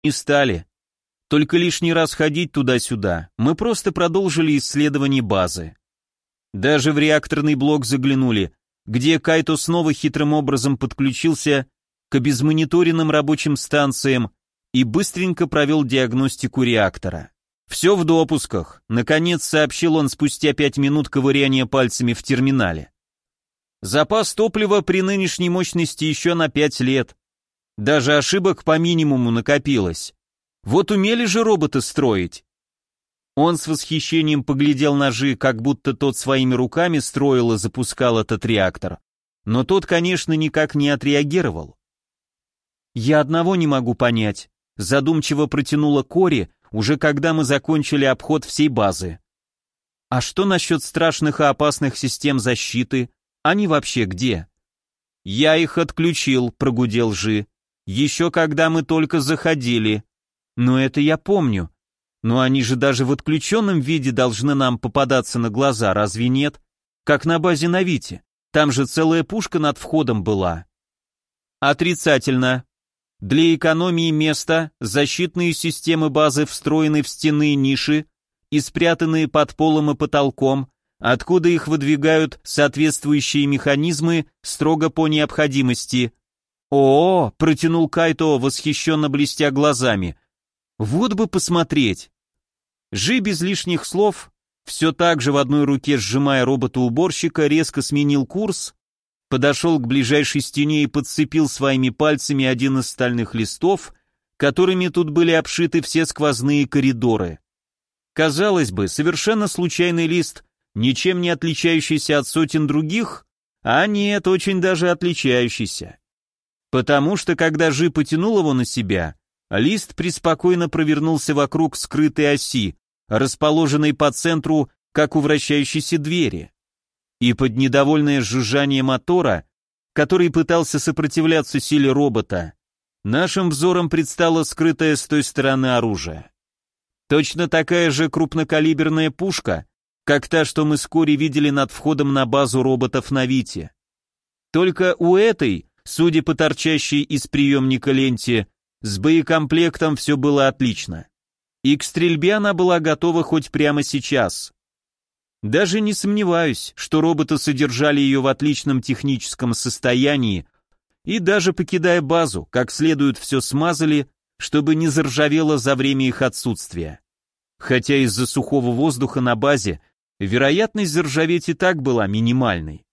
Не стали. Только лишний раз ходить туда-сюда, мы просто продолжили исследование базы. Даже в реакторный блок заглянули, где Кайто снова хитрым образом подключился к обезмониторенным рабочим станциям и быстренько провел диагностику реактора. «Все в допусках», — наконец сообщил он спустя 5 минут ковыряния пальцами в терминале. «Запас топлива при нынешней мощности еще на 5 лет. Даже ошибок по минимуму накопилось. Вот умели же роботы строить». Он с восхищением поглядел на Жи, как будто тот своими руками строил и запускал этот реактор. Но тот, конечно, никак не отреагировал. «Я одного не могу понять», — задумчиво протянула Кори, уже когда мы закончили обход всей базы. «А что насчет страшных и опасных систем защиты? Они вообще где?» «Я их отключил», — прогудел Жи. «Еще когда мы только заходили». «Но это я помню. Но они же даже в отключенном виде должны нам попадаться на глаза, разве нет? Как на базе Навити. Там же целая пушка над входом была». «Отрицательно. Для экономии места защитные системы базы встроены в стенные ниши и спрятанные под полом и потолком, откуда их выдвигают соответствующие механизмы строго по необходимости». «О-о-о!» — протянул Кайто, восхищенно блестя глазами. «Вот бы посмотреть!» Жи без лишних слов, все так же в одной руке сжимая робота-уборщика, резко сменил курс, подошел к ближайшей стене и подцепил своими пальцами один из стальных листов, которыми тут были обшиты все сквозные коридоры. Казалось бы, совершенно случайный лист, ничем не отличающийся от сотен других, а нет, очень даже отличающийся. Потому что, когда Жи потянул его на себя, лист преспокойно провернулся вокруг скрытой оси, расположенной по центру, как у вращающейся двери. И под недовольное жужжание мотора, который пытался сопротивляться силе робота, нашим взором предстало скрытое с той стороны оружие. Точно такая же крупнокалиберная пушка, как та, что мы вскоре видели над входом на базу роботов Навити. Только у этой, судя по торчащей из приемника ленте, с боекомплектом все было отлично. И к стрельбе она была готова хоть прямо сейчас. Даже не сомневаюсь, что роботы содержали ее в отличном техническом состоянии и даже покидая базу, как следует все смазали, чтобы не заржавело за время их отсутствия. Хотя из-за сухого воздуха на базе вероятность заржаветь и так была минимальной.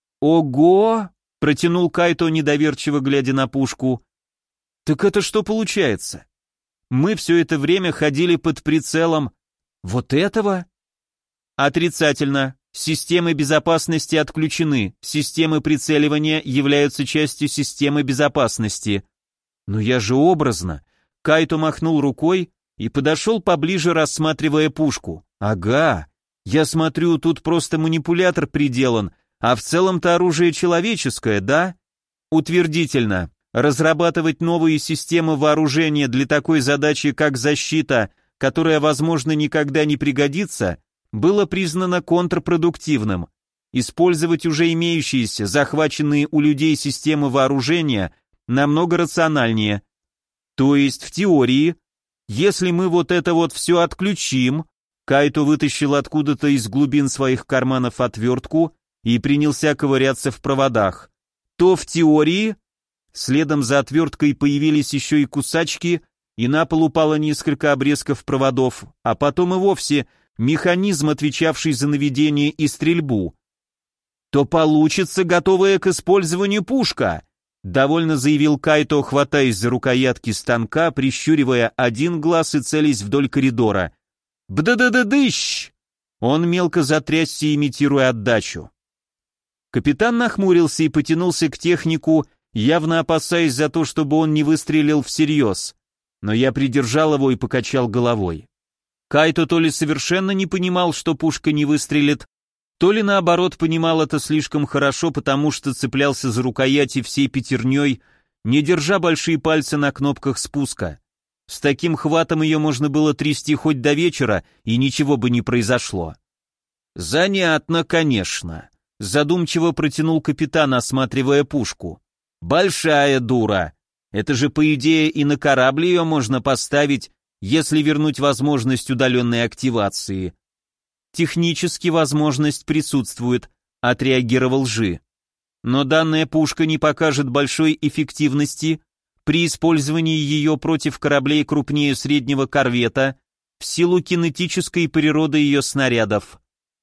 «Ого!» — протянул Кайто, недоверчиво глядя на пушку. «Так это что получается? Мы все это время ходили под прицелом вот этого?» «Отрицательно. Системы безопасности отключены. Системы прицеливания являются частью системы безопасности». «Но я же образно». Кайто махнул рукой и подошел поближе, рассматривая пушку. «Ага, я смотрю, тут просто манипулятор приделан, а в целом-то оружие человеческое, да?» «Утвердительно. Разрабатывать новые системы вооружения для такой задачи, как защита, которая, возможно, никогда не пригодится, было признано контрпродуктивным. Использовать уже имеющиеся, захваченные у людей системы вооружения намного рациональнее. То есть, в теории, если мы вот это вот все отключим», Кайто вытащил откуда-то из глубин своих карманов отвертку и принялся ковыряться в проводах, то в теории... Следом за отверткой появились еще и кусачки, и на пол упало несколько обрезков проводов, а потом и вовсе механизм, отвечавший за наведение и стрельбу. «То получится готовая к использованию пушка», довольно заявил Кайто, хватаясь за рукоятки станка, прищуривая один глаз и целясь вдоль коридора. «Бда-да-да-дыщ!» Он мелко затрясся, имитируя отдачу. Капитан нахмурился и потянулся к технику, явно опасаясь за то, чтобы он не выстрелил всерьез, но я придержал его и покачал головой. Кайто то ли совершенно не понимал, что пушка не выстрелит, то ли наоборот понимал это слишком хорошо, потому что цеплялся за рукояти всей пятерней, не держа большие пальцы на кнопках спуска. С таким хватом ее можно было трясти хоть до вечера, и ничего бы не произошло. «Занятно, конечно», — задумчиво протянул капитан, осматривая пушку. «Большая дура. Это же, по идее, и на корабль ее можно поставить, если вернуть возможность удаленной активации. Технически возможность присутствует, отреагировал Жи. Но данная пушка не покажет большой эффективности при использовании ее против кораблей крупнее среднего корвета в силу кинетической природы ее снарядов.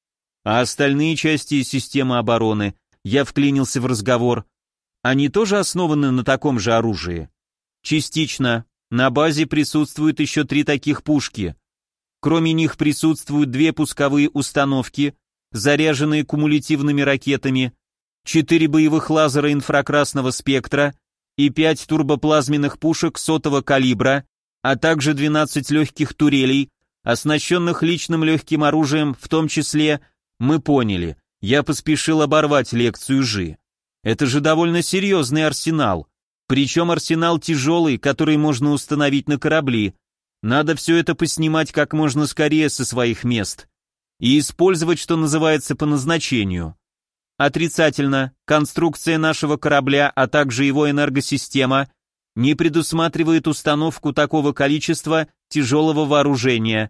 А остальные части системы обороны, я вклинился в разговор, они тоже основаны на таком же оружии? Частично. На базе присутствуют еще 3 таких пушки. Кроме них присутствуют 2 пусковые установки, заряженные кумулятивными ракетами, 4 боевых лазера инфракрасного спектра и 5 турбоплазменных пушек сотого калибра, а также 12 легких турелей, оснащенных личным легким оружием, в том числе, мы поняли, я поспешил оборвать лекцию Жи. Это же довольно серьезный арсенал, причем арсенал тяжелый, который можно установить на корабли. Надо все это поснимать как можно скорее со своих мест и использовать, что называется, по назначению. Отрицательно, конструкция нашего корабля, а также его энергосистема не предусматривает установку такого количества тяжелого вооружения.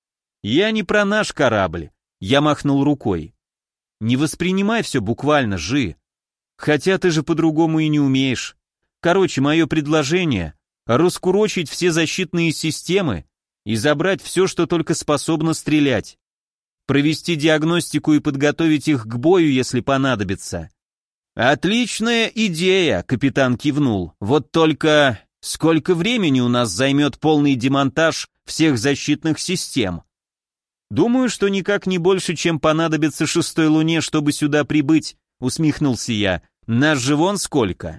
Я не про наш корабль, я махнул рукой. Не воспринимай все буквально, Жи. Хотя ты же по-другому и не умеешь. Короче, мое предложение — раскурочить все защитные системы и забрать все, что только способно стрелять. Провести диагностику и подготовить их к бою, если понадобится. Отличная идея, капитан кивнул. Вот только сколько времени у нас займет полный демонтаж всех защитных систем? Думаю, что никак не больше, чем понадобится 6-й луне, чтобы сюда прибыть, усмехнулся я. Нас же вон сколько.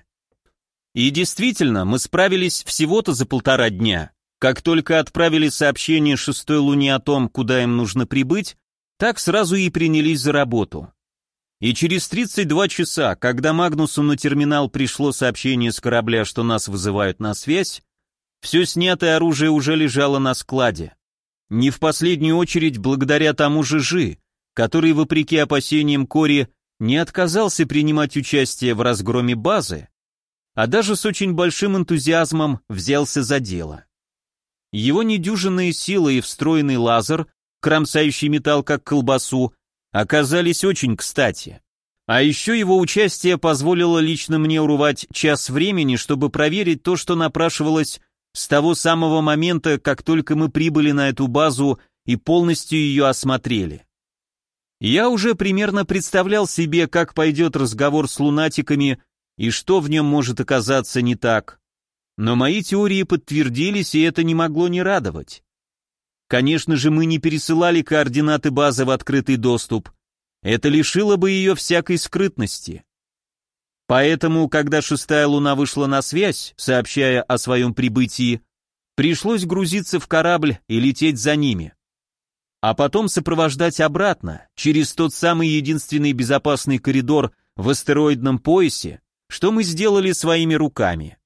И действительно, мы справились всего-то за 1,5 дня. Как только отправили сообщение 6-й луне о том, куда им нужно прибыть, так сразу и принялись за работу. И через 32 часа, когда Магнусу на терминал пришло сообщение с корабля, что нас вызывают на связь, все снятое оружие уже лежало на складе. Не в последнюю очередь благодаря тому же Жи, который, вопреки опасениям Кори, не отказался принимать участие в разгроме базы, а даже с очень большим энтузиазмом взялся за дело. Его недюжинные силы и встроенный лазер, кромсающий металл как колбасу, оказались очень кстати. А еще его участие позволило лично мне урвать час времени, чтобы проверить то, что напрашивалось с того самого момента, как только мы прибыли на эту базу и полностью ее осмотрели. Я уже примерно представлял себе, как пойдет разговор с лунатиками и что в нем может оказаться не так. Но мои теории подтвердились, и это не могло не радовать. Конечно же, мы не пересылали координаты базы в открытый доступ. Это лишило бы ее всякой скрытности. Поэтому, когда 6-я луна вышла на связь, сообщая о своем прибытии, пришлось грузиться в корабль и лететь за ними. А потом сопровождать обратно, через тот самый единственный безопасный коридор в астероидном поясе, что мы сделали своими руками.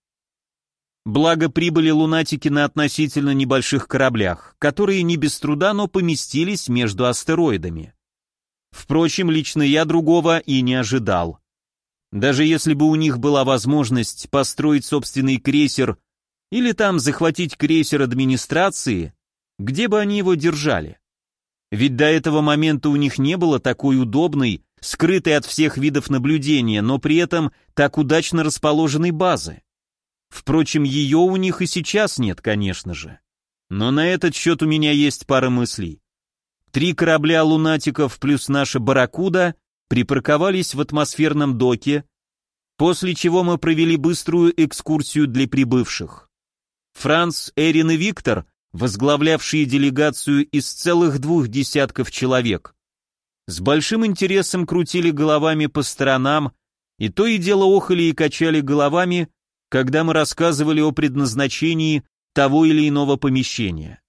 Благо прибыли лунатики на относительно небольших кораблях, которые не без труда, но поместились между астероидами. Впрочем, лично я другого и не ожидал. Даже если бы у них была возможность построить собственный крейсер или там захватить крейсер администрации, где бы они его держали? Ведь до этого момента у них не было такой удобной, скрытой от всех видов наблюдения, но при этом так удачно расположенной базы. Впрочем, ее у них и сейчас нет, конечно же. Но на этот счет у меня есть пара мыслей. 3 корабля лунатиков плюс наша «Барракуда» припарковались в атмосферном доке, после чего мы провели быструю экскурсию для прибывших. Франц, Эрин и Виктор, возглавлявшие делегацию из целых 2 десятков человек, с большим интересом крутили головами по сторонам и то и дело охали и качали головами, когда мы рассказывали о предназначении того или иного помещения.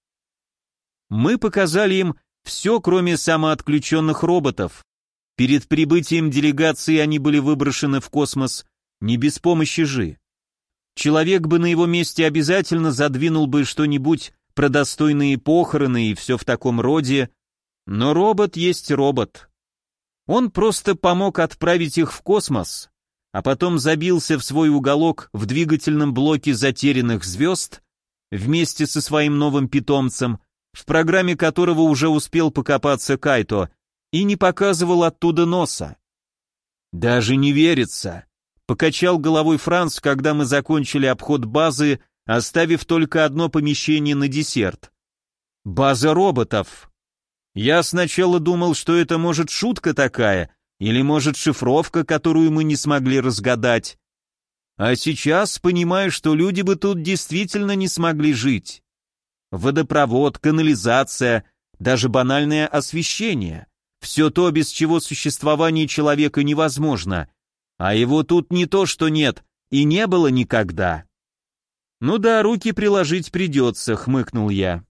Мы показали им все, кроме самоотключенных роботов. Перед прибытием делегации они были выброшены в космос не без помощи Жи. Человек бы на его месте обязательно задвинул бы что-нибудь про достойные похороны и все в таком роде, но робот есть робот. Он просто помог отправить их в космос, а потом забился в свой уголок в двигательном блоке затерянных звезд вместе со своим новым питомцем, в программе которого уже успел покопаться Кайто, и не показывал оттуда носа. «Даже не верится», — покачал головой Франц, когда мы закончили обход базы, оставив только одно помещение на десерт. «База роботов. Я сначала думал, что это может шутка такая, или может шифровка, которую мы не смогли разгадать. А сейчас понимаю, что люди бы тут действительно не смогли жить. Водопровод, канализация, даже банальное освещение. Все то, без чего существование человека невозможно. А его тут не то, что нет, и не было никогда». «Ну да, руки приложить придется», — хмыкнул я.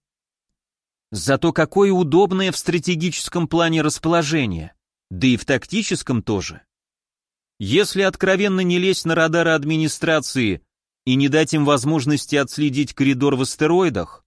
«Зато какое удобное в стратегическом плане расположение, да и в тактическом тоже. Если откровенно не лезть на радары администрации и не дать им возможности отследить коридор в астероидах,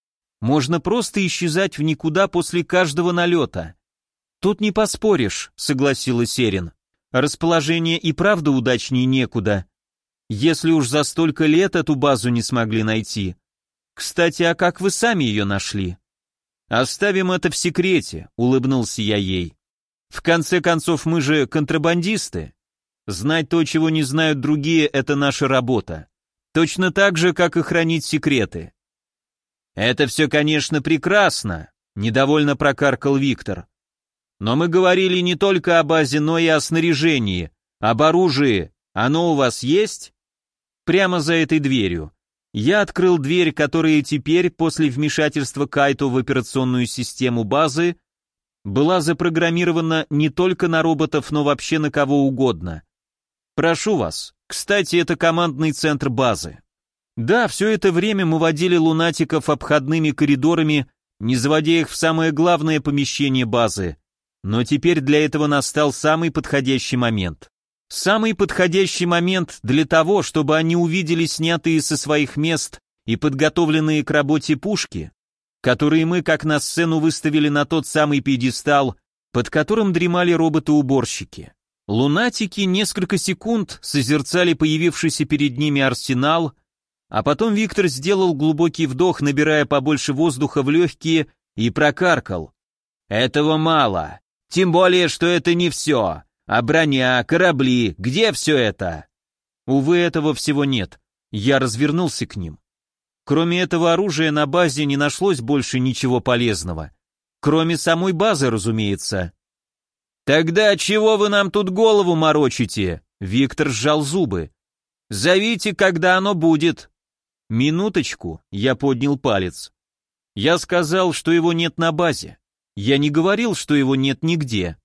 можно просто исчезать в никуда после каждого налета. Тут не поспоришь», — согласилась Эрин. «Расположение и правда удачнее некуда. Если уж за столько лет эту базу не смогли найти. Кстати, а как вы сами ее нашли?» «Оставим это в секрете», — улыбнулся я ей. «В конце концов, мы же контрабандисты. Знать то, чего не знают другие, это наша работа. Точно так же, как и хранить секреты». «Это все, конечно, прекрасно», — недовольно прокаркал Виктор. «Но мы говорили не только о базе, но и о снаряжении, об оружии. Оно у вас есть?» «Прямо за этой дверью». Я открыл дверь, которая теперь, после вмешательства Кайто в операционную систему базы, была запрограммирована не только на роботов, но вообще на кого угодно. «Прошу вас. Кстати, это командный центр базы». Да, все это время мы водили лунатиков обходными коридорами, не заводя их в самое главное помещение базы. Но теперь для этого настал самый подходящий момент. Самый подходящий момент для того, чтобы они увидели снятые со своих мест и подготовленные к работе пушки, которые мы, как на сцену, выставили на тот самый пьедестал, под которым дремали роботы-уборщики. Лунатики несколько секунд созерцали появившийся перед ними арсенал, а потом Виктор сделал глубокий вдох, набирая побольше воздуха в легкие, и прокаркал. «Этого мало, тем более, что это не все. А броня, корабли, где все это?» Увы, этого всего нет. Я развернулся к ним. Кроме этого оружия на базе не нашлось больше ничего полезного. Кроме самой базы, разумеется. «Тогда чего вы нам тут голову морочите?» Виктор сжал зубы. «Зовите, когда оно будет». «Минуточку», я поднял палец. «Я сказал, что его нет на базе. Я не говорил, что его нет нигде».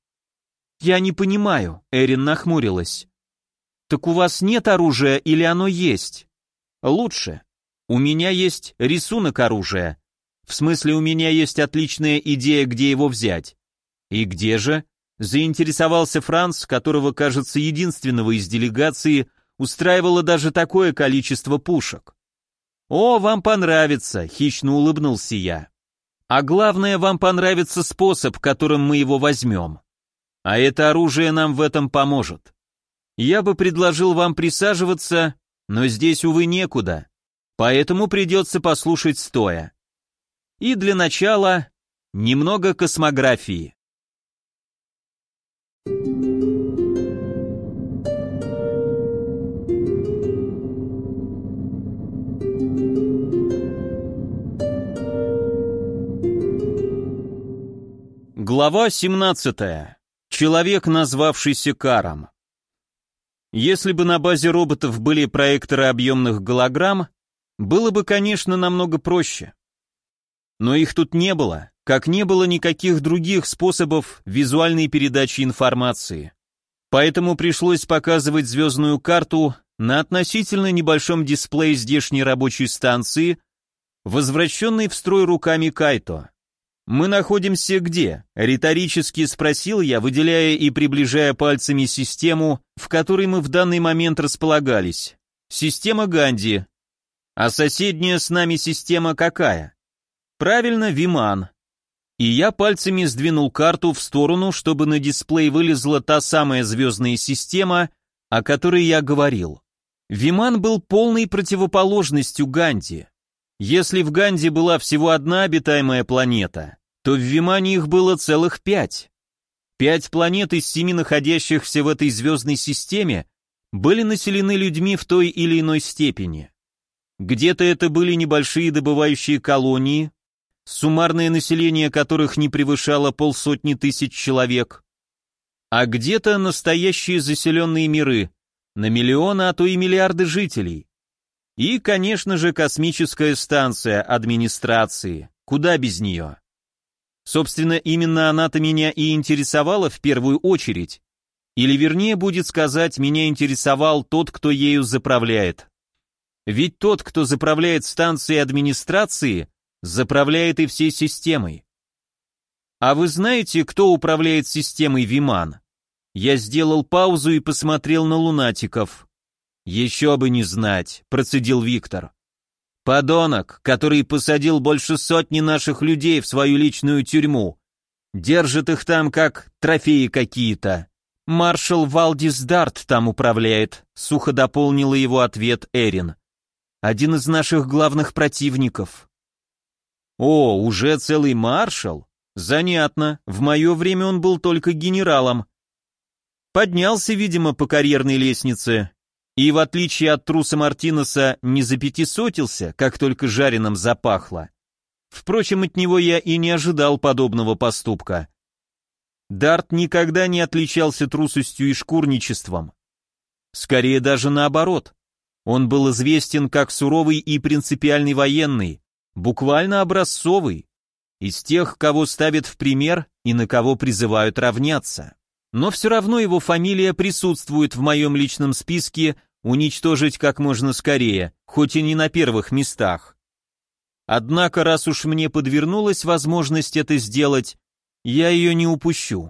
«Я не понимаю», — Эрин нахмурилась. «Так у вас нет оружия или оно есть?» «Лучше. У меня есть рисунок оружия. В смысле, у меня есть отличная идея, где его взять». «И где же?» — заинтересовался Франц, которого, кажется, единственного из делегации устраивало даже такое количество пушек. «О, вам понравится», — хищно улыбнулся я. «А главное, вам понравится способ, которым мы его возьмем. А это оружие нам в этом поможет. Я бы предложил вам присаживаться, но здесь, увы, некуда, поэтому придется послушать стоя. И для начала немного космографии». Глава 17. Человек, назвавшийся Каром. Если бы на базе роботов были проекторы объемных голограмм, было бы, конечно, намного проще. Но их тут не было, как не было никаких других способов визуальной передачи информации. Поэтому пришлось показывать звездную карту на относительно небольшом дисплее здешней рабочей станции, возвращенной в строй руками Кайто. «Мы находимся где?» — риторически спросил я, выделяя и приближая пальцами систему, в которой мы в данный момент располагались. Система Ганди. А соседняя с нами система какая? Правильно, Виман. И я пальцами сдвинул карту в сторону, чтобы на дисплей вылезла та самая звездная система, о которой я говорил. Виман был полной противоположностью Ганди. Если в Ганди была всего одна обитаемая планета, то в Вимане их было целых 5. 5 планет из 7 находящихся в этой звездной системе были населены людьми в той или иной степени. Где-то это были небольшие добывающие колонии, суммарное население которых не превышало 500 тысяч человек, а где-то настоящие заселенные миры, на миллионы, а то и миллиарды жителей. И, конечно же, космическая станция администрации, куда без нее. Собственно, именно она-то меня и интересовала в первую очередь. Или вернее будет сказать, меня интересовал тот, кто ею заправляет. Ведь тот, кто заправляет станцией администрации, заправляет и всей системой. А вы знаете, кто управляет системой Виман? Я сделал паузу и посмотрел на лунатиков. «Еще бы не знать», — процедил Виктор. «Подонок, который посадил больше сотни наших людей в свою личную тюрьму. Держит их там как трофеи какие-то. Маршал Валдис Дарт там управляет», — сухо дополнила его ответ Эрин. «Один из наших главных противников». «О, уже целый маршал? Занятно, в мое время он был только генералом. Поднялся, видимо, по карьерной лестнице, и, в отличие от труса Мартинеса, не запятисотился, как только жареным запахло. Впрочем, от него я и не ожидал подобного поступка. Дарт никогда не отличался трусостью и шкурничеством. Скорее даже наоборот. Он был известен как суровый и принципиальный военный, буквально образцовый, из тех, кого ставят в пример и на кого призывают равняться. Но все равно его фамилия присутствует в моем личном списке уничтожить как можно скорее, хоть и не на первых местах. Однако, раз уж мне подвернулась возможность это сделать, я ее не упущу.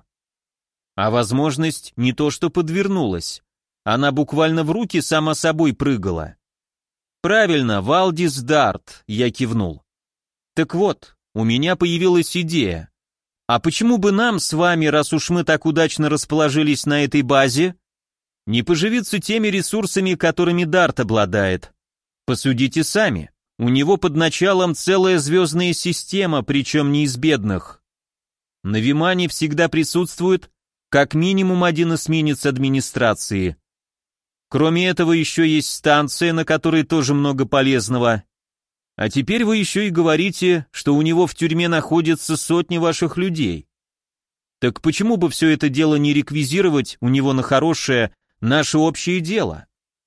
А возможность не то что подвернулась, она буквально в руки сама собой прыгала. «Правильно, Валдис Дарт», — я кивнул. «Так вот, у меня появилась идея. А почему бы нам с вами, раз уж мы так удачно расположились на этой базе, не поживиться теми ресурсами, которыми Дарт обладает? Посудите сами, у него под началом целая звездная система, причем не из бедных. На Вимане всегда присутствует как минимум один эсминец администрации. Кроме этого еще есть станция, на которой тоже много полезного. А теперь вы еще и говорите, что у него в тюрьме находятся сотни ваших людей. Так почему бы все это дело не реквизировать у него на хорошее, наше общее дело?»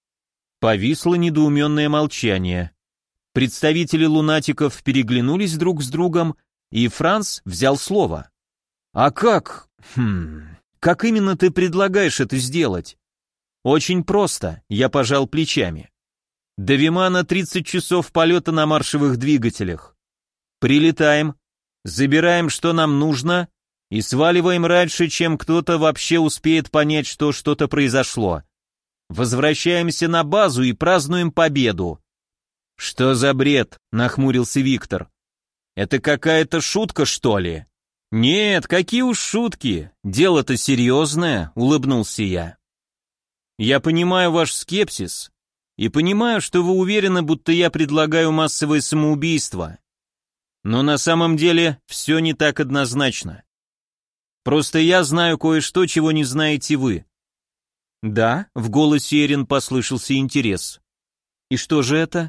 Повисло недоуменное молчание. Представители лунатиков переглянулись друг с другом, и Франц взял слово. «А как? Как именно ты предлагаешь это сделать?» «Очень просто», — я пожал плечами. До Вимана 30 часов полета на маршевых двигателях. Прилетаем, забираем, что нам нужно, и сваливаем раньше, чем кто-то вообще успеет понять, что что-то произошло. Возвращаемся на базу и празднуем победу». «Что за бред?» — нахмурился Виктор. «Это какая-то шутка, что ли?» «Нет, какие уж шутки, дело-то серьезное», — улыбнулся я. «Я понимаю ваш скепсис, и понимаю, что вы уверены, будто я предлагаю массовое самоубийство. Но на самом деле все не так однозначно. Просто я знаю кое-что, чего не знаете вы». «Да?» — в голосе Эрин послышался интерес. «И что же это?»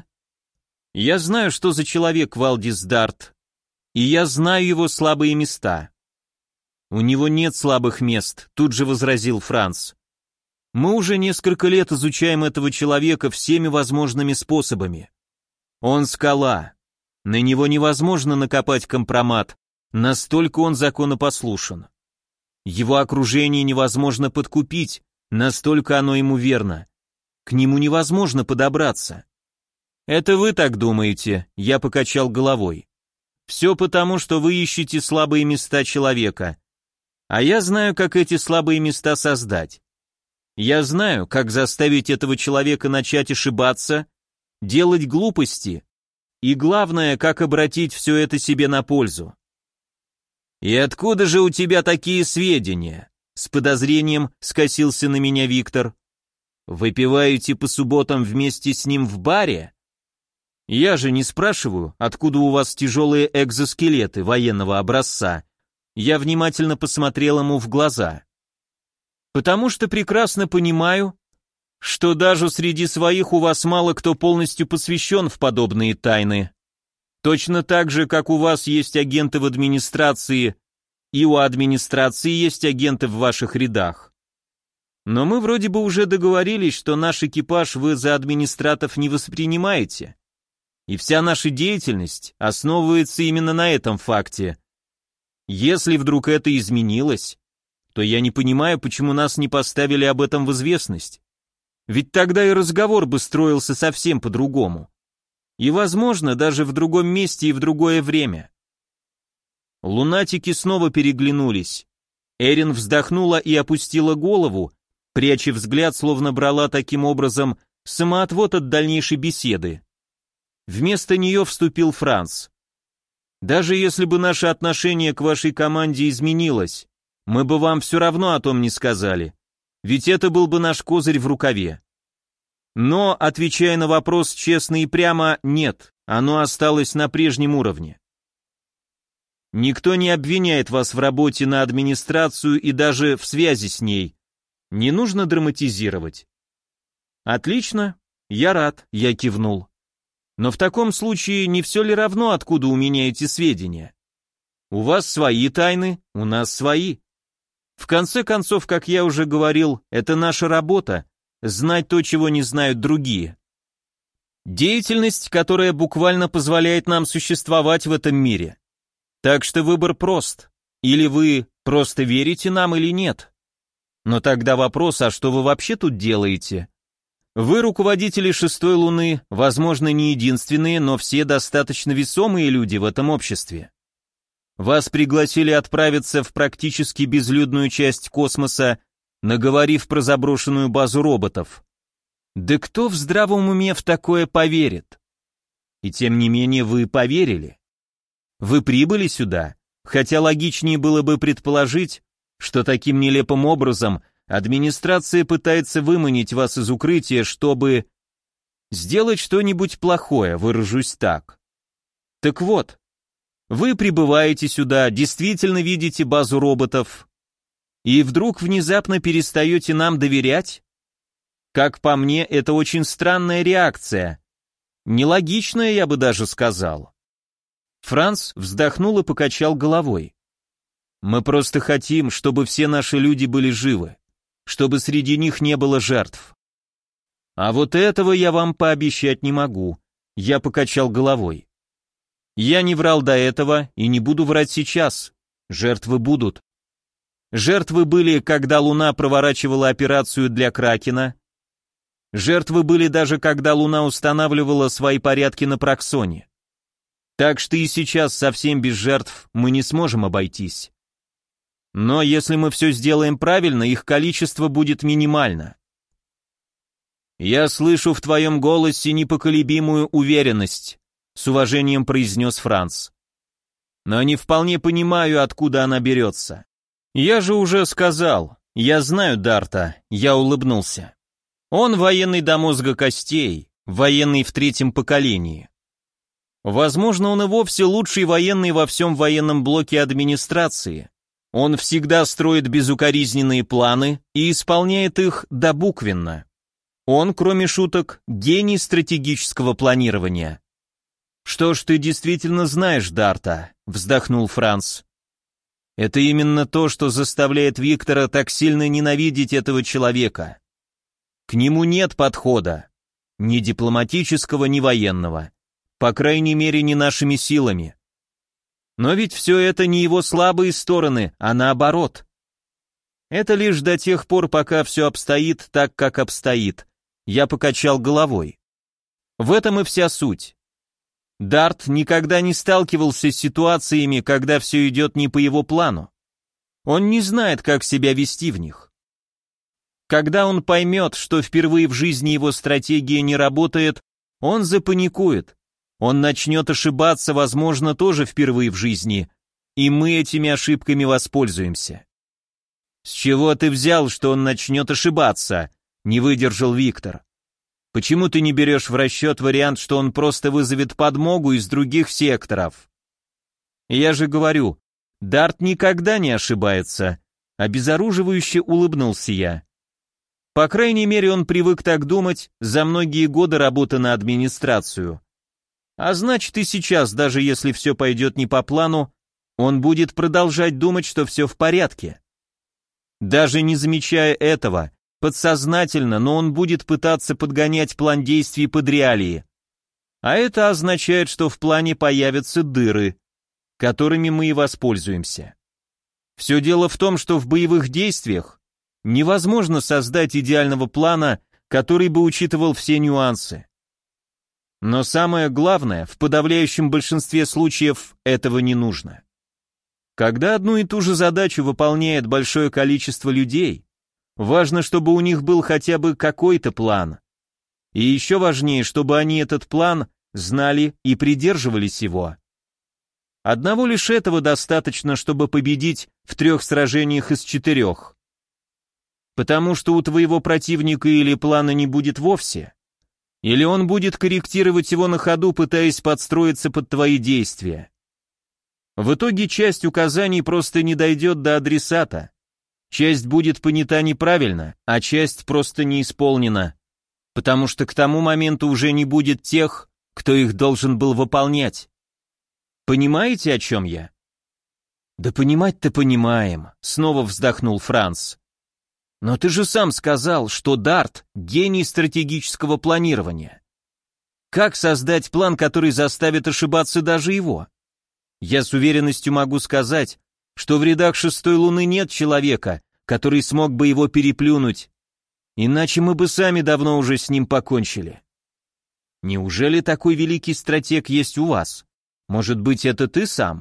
«Я знаю, что за человек Валдис Дарт, и я знаю его слабые места». «У него нет слабых мест», — тут же возразил Франц. «Мы уже несколько лет изучаем этого человека всеми возможными способами. Он скала. На него невозможно накопать компромат, настолько он законопослушен. Его окружение невозможно подкупить, настолько оно ему верно. К нему невозможно подобраться». «Это вы так думаете», — я покачал головой. «Все потому, что вы ищете слабые места человека. А я знаю, как эти слабые места создать. Я знаю, как заставить этого человека начать ошибаться, делать глупости, и главное, как обратить все это себе на пользу». «И откуда же у тебя такие сведения?» С подозрением скосился на меня Виктор. Выпиваете по субботам вместе с ним в баре? Я же не спрашиваю, откуда у вас тяжелые экзоскелеты военного образца. Я внимательно посмотрел ему в глаза. Потому что прекрасно понимаю, что даже среди своих у вас мало кто полностью посвящен в подобные тайны. Точно так же, как у вас есть агенты в администрации, и у администрации есть агенты в ваших рядах. Но мы вроде бы уже договорились, что наш экипаж вы за администратов не воспринимаете. И вся наша деятельность основывается именно на этом факте. Если вдруг это изменилось, то я не понимаю, почему нас не поставили об этом в известность. Ведь тогда и разговор бы строился совсем по-другому. И, возможно, даже в другом месте и в другое время. Лунатики снова переглянулись. Эрин вздохнула и опустила голову, пряча взгляд, словно брала таким образом самоотвод от дальнейшей беседы. Вместо нее вступил Франц. «Даже если бы наше отношение к вашей команде изменилось, мы бы вам все равно о том не сказали. Ведь это был бы наш козырь в рукаве. Но, отвечая на вопрос честно и прямо, нет, оно осталось на прежнем уровне. Никто не обвиняет вас в работе на администрацию и даже в связи с ней. Не нужно драматизировать». «Отлично, я рад», — я кивнул. «Но в таком случае не все ли равно, откуда у меня эти сведения? У вас свои тайны, у нас свои. В конце концов, как я уже говорил, это наша работа — знать то, чего не знают другие. Деятельность, которая буквально позволяет нам существовать в этом мире. Так что выбор прост. Или вы просто верите нам, или нет. Но тогда вопрос, а что вы вообще тут делаете? Вы руководители шестой луны, возможно, не единственные, но все достаточно весомые люди в этом обществе. Вас пригласили отправиться в практически безлюдную часть космоса, наговорив про заброшенную базу роботов. Да кто в здравом уме в такое поверит? И тем не менее вы поверили. Вы прибыли сюда, хотя логичнее было бы предположить, что таким нелепым образом администрация пытается выманить вас из укрытия, чтобы сделать что-нибудь плохое, выражусь так. Так вот, вы прибываете сюда, действительно видите базу роботов, и вдруг внезапно перестаете нам доверять? Как по мне, это очень странная реакция. Нелогичная, я бы даже сказал. Франц вздохнул и покачал головой. Мы просто хотим, чтобы все наши люди были живы, чтобы среди них не было жертв. А вот этого я вам пообещать не могу. Я покачал головой. Я не врал до этого и не буду врать сейчас. Жертвы будут. Жертвы были, когда Луна проворачивала операцию для Кракена. Жертвы были даже, когда Луна устанавливала свои порядки на Проксоне. Так что и сейчас совсем без жертв мы не сможем обойтись. Но если мы все сделаем правильно, их количество будет минимально. Я слышу в твоем голосе непоколебимую уверенность, с уважением произнес Франц. Но не вполне понимаю, откуда она берется. Я же уже сказал, я знаю Дарта, я улыбнулся. Он военный до мозга костей, военный в третьем поколении. Возможно, он и вовсе лучший военный во всем военном блоке администрации. Он всегда строит безукоризненные планы и исполняет их добуквенно. Он, кроме шуток, гений стратегического планирования. «Что ж, ты действительно знаешь Дарта», — вздохнул Франц. «Это именно то, что заставляет Виктора так сильно ненавидеть этого человека. К нему нет подхода, ни дипломатического, ни военного, по крайней мере, не нашими силами. Но ведь все это не его слабые стороны, а наоборот. Это лишь до тех пор, пока все обстоит так, как обстоит». Я покачал головой. В этом и вся суть. Дарт никогда не сталкивался с ситуациями, когда все идет не по его плану. Он не знает, как себя вести в них. Когда он поймет, что впервые в жизни его стратегия не работает, он запаникует. Он начнет ошибаться, возможно, тоже впервые в жизни, и мы этими ошибками воспользуемся. «С чего ты взял, что он начнет ошибаться?» Не выдержал Виктор. Почему ты не берешь в расчет вариант, что он просто вызовет подмогу из других секторов? Я же говорю, Дарт никогда не ошибается. Обезоруживающе улыбнулся я. По крайней мере, он привык так думать за многие годы работы на администрацию. А значит, и сейчас, даже если все пойдет не по плану, он будет продолжать думать, что все в порядке. Даже не замечая этого, подсознательно, но он будет пытаться подгонять план действий под реалии. А это означает, что в плане появятся дыры, которыми мы и воспользуемся. Все дело в том, что в боевых действиях невозможно создать идеального плана, который бы учитывал все нюансы. Но самое главное, в подавляющем большинстве случаев этого не нужно. Когда одну и ту же задачу выполняет большое количество людей, важно, чтобы у них был хотя бы какой-то план. И еще важнее, чтобы они этот план знали и придерживались его. Одного лишь этого достаточно, чтобы победить в 3 сражениях из 4. Потому что у твоего противника или плана не будет вовсе, или он будет корректировать его на ходу, пытаясь подстроиться под твои действия. В итоге часть указаний просто не дойдет до адресата. Часть будет понята неправильно, а часть просто не исполнена, потому что к тому моменту уже не будет тех, кто их должен был выполнять. Понимаете, о чем я? Да понимать-то понимаем, снова вздохнул Франц. Но ты же сам сказал, что Дарт — гений стратегического планирования. Как создать план, который заставит ошибаться даже его? Я с уверенностью могу сказать, что в рядах 6-й луны нет человека, который смог бы его переплюнуть, иначе мы бы сами давно уже с ним покончили. Неужели такой великий стратег есть у вас? Может быть, это ты сам?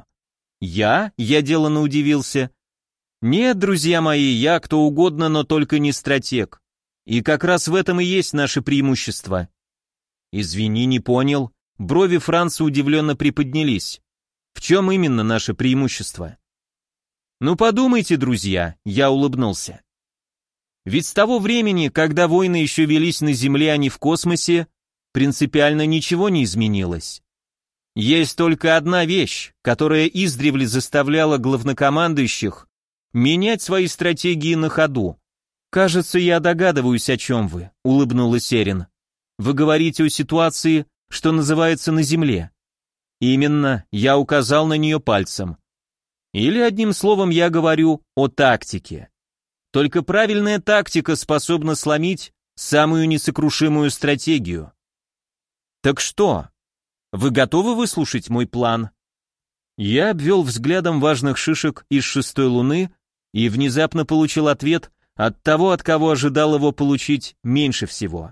Я деланно удивился. Нет, друзья мои, я кто угодно, но только не стратег. И как раз в этом и есть наше преимущество. Извини, не понял. Брови Франца удивленно приподнялись. В чем именно наше преимущество? Ну подумайте, друзья, я улыбнулся. Ведь с того времени, когда войны еще велись на Земле, а не в космосе, принципиально ничего не изменилось. Есть только одна вещь, которая издревле заставляла главнокомандующих менять свои стратегии на ходу. «Кажется, я догадываюсь, о чем вы», — улыбнулась Эрин. «Вы говорите о ситуации, что называется, на Земле». «Именно, я указал на нее пальцем. Или, одним словом, я говорю о тактике. Только правильная тактика способна сломить самую несокрушимую стратегию». «Так что? Вы готовы выслушать мой план?» Я обвел взглядом важных шишек из 6-й луны и внезапно получил ответ от того, от кого ожидал его получить меньше всего.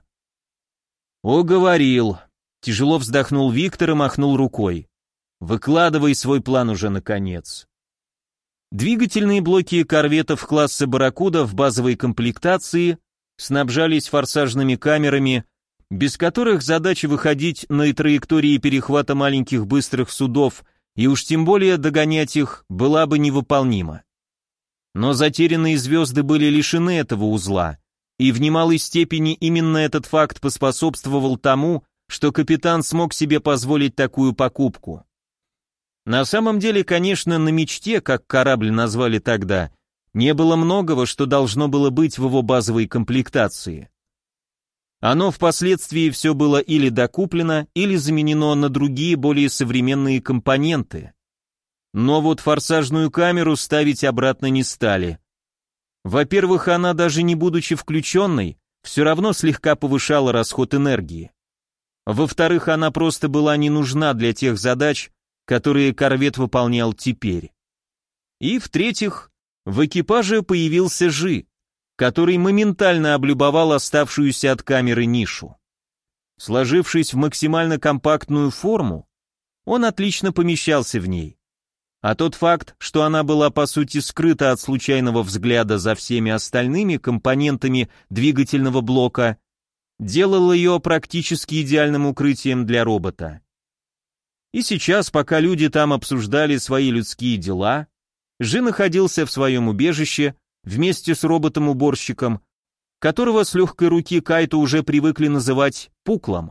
«Уговорил», — тяжело вздохнул Виктор и махнул рукой. «Выкладывай свой план уже, наконец». Двигательные блоки корветов класса «Барракуда» в базовой комплектации снабжались форсажными камерами, без которых задача выходить на траектории перехвата маленьких быстрых судов и уж тем более догонять их была бы невыполнима. Но затерянные звезды были лишены этого узла, и в немалой степени именно этот факт поспособствовал тому, что капитан смог себе позволить такую покупку. На самом деле, конечно, на мечте, как корабль назвали тогда, не было многого, что должно было быть в его базовой комплектации. Оно впоследствии все было или докуплено, или заменено на другие, более современные компоненты. Но вот форсажную камеру ставить обратно не стали. Во-первых, она, даже не будучи включенной, все равно слегка повышала расход энергии. Во-вторых, она просто была не нужна для тех задач, которые корвет выполнял теперь. И в-третьих, в экипаже появился Жи, который моментально облюбовал оставшуюся от камеры нишу. Сложившись в максимально компактную форму, он отлично помещался в ней. А тот факт, что она была по сути скрыта от случайного взгляда за всеми остальными компонентами двигательного блока, делал ее практически идеальным укрытием для робота. И сейчас, пока люди там обсуждали свои людские дела, Жи находился в своем убежище вместе с роботом-уборщиком, которого с легкой руки Кайто уже привыкли называть Пуклом.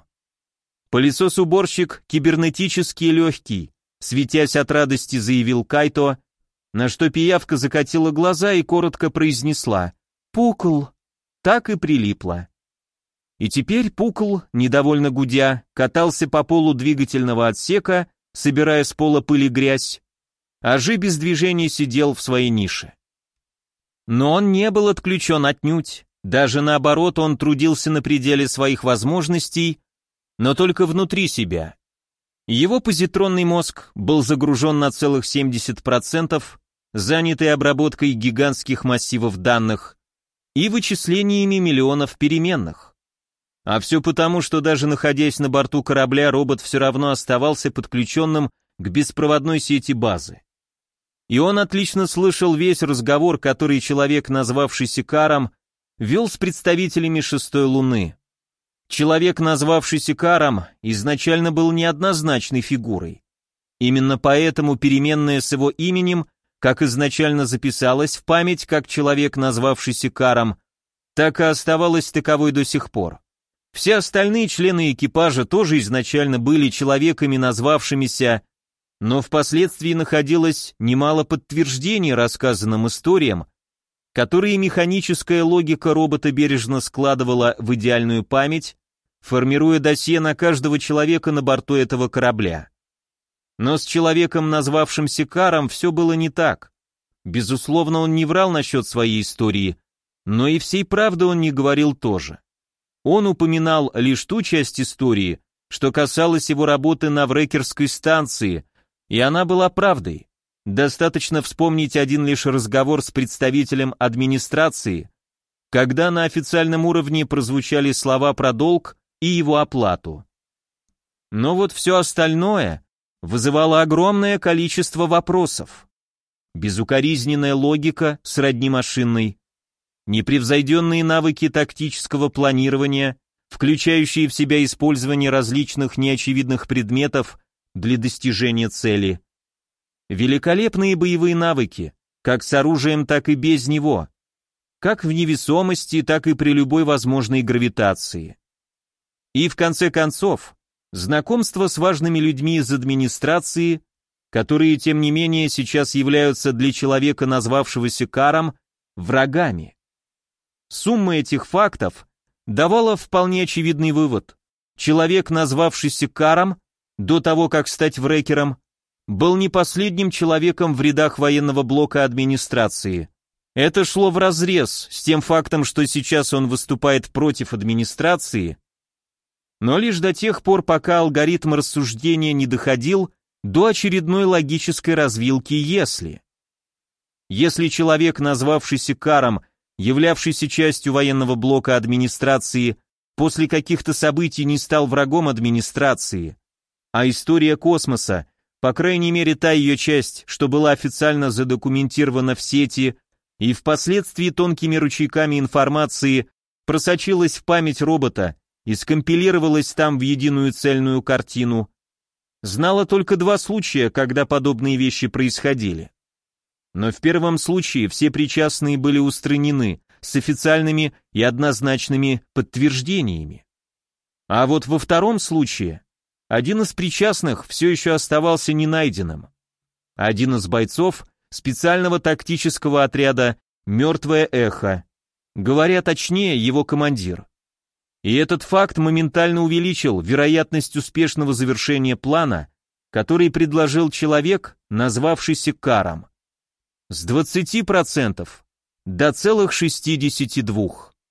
Пылесос-уборщик кибернетически легкий, светясь от радости, заявил Кайто, на что пиявка закатила глаза и коротко произнесла «Пукл». Так и прилипла. И теперь Пукл, недовольно гудя, катался по полу двигательного отсека, собирая с пола пыль и грязь, а Жи без движения сидел в своей нише. Но он не был отключен отнюдь, даже наоборот, он трудился на пределе своих возможностей, но только внутри себя. Его позитронный мозг был загружен на целых 70%, занятый обработкой гигантских массивов данных и вычислениями миллионов переменных. А все потому, что даже находясь на борту корабля, робот все равно оставался подключенным к беспроводной сети базы. И он отлично слышал весь разговор, который человек, назвавшийся Каром, вел с представителями шестой Луны. Человек, назвавшийся Каром, изначально был неоднозначной фигурой. Именно поэтому переменная с его именем, как изначально записалась в память как человек, назвавшийся Каром, так и оставалась таковой до сих пор. Все остальные члены экипажа тоже изначально были человеками, назвавшимися, но впоследствии находилось немало подтверждений рассказанным историям, которые механическая логика робота бережно складывала в идеальную память, формируя досье на каждого человека на борту этого корабля. Но с человеком, назвавшимся Каром, все было не так. Безусловно, он не врал насчет своей истории, но и всей правды он не говорил тоже. Он упоминал лишь ту часть истории, что касалось его работы на врекерской станции, и она была правдой. Достаточно вспомнить один лишь разговор с представителем администрации, когда на официальном уровне прозвучали слова про долг и его оплату. Но вот все остальное вызывало огромное количество вопросов. Безукоризненная логика, сродни машинной, непревзойденные навыки тактического планирования, включающие в себя использование различных неочевидных предметов для достижения цели, великолепные боевые навыки, как с оружием, так и без него, как в невесомости, так и при любой возможной гравитации. И в конце концов, знакомство с важными людьми из администрации, которые, тем не менее, сейчас являются для человека, назвавшегося Каром, врагами. Сумма этих фактов давала вполне очевидный вывод. Человек, назвавшийся Каром, до того, как стать врекером, был не последним человеком в рядах военного блока администрации. Это шло вразрез с тем фактом, что сейчас он выступает против администрации, но лишь до тех пор, пока алгоритм рассуждения не доходил до очередной логической развилки «если». Если человек, назвавшийся Каром, являвшийся частью военного блока администрации, после каких-то событий не стал врагом администрации, а история космоса, по крайней мере та ее часть, что была официально задокументирована в сети и впоследствии тонкими ручейками информации просочилась в память робота и скомпилировалась там в единую цельную картину, знала только два случая, когда подобные вещи происходили. Но в первом случае все причастные были устранены с официальными и однозначными подтверждениями. А вот во втором случае один из причастных все еще оставался ненайденным. Один из бойцов специального тактического отряда «Мертвое эхо», говоря точнее, его командир. И этот факт моментально увеличил вероятность успешного завершения плана, который предложил человек, назвавшийся Каром. С 20% до целых 62%.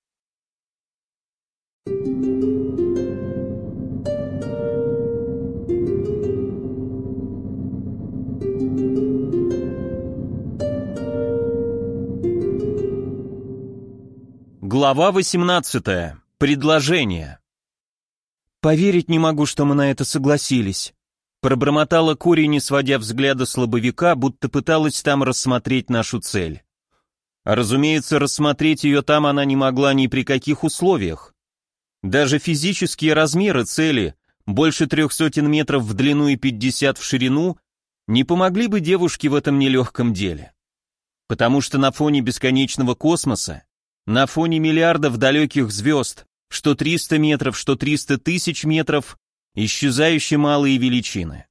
Глава 18. Предложение. «Поверить не могу, что мы на это согласились», пробормотала Кори, не сводя взгляда с лобовика, будто пыталась там рассмотреть нашу цель. Разумеется, рассмотреть ее там она не могла ни при каких условиях. Даже физические размеры цели, больше 300 метров в длину и 50 в ширину, не помогли бы девушке в этом нелегком деле. Потому что на фоне бесконечного космоса На фоне миллиардов далеких звезд, что 300 метров, что 300 тысяч метров, исчезающие малые величины.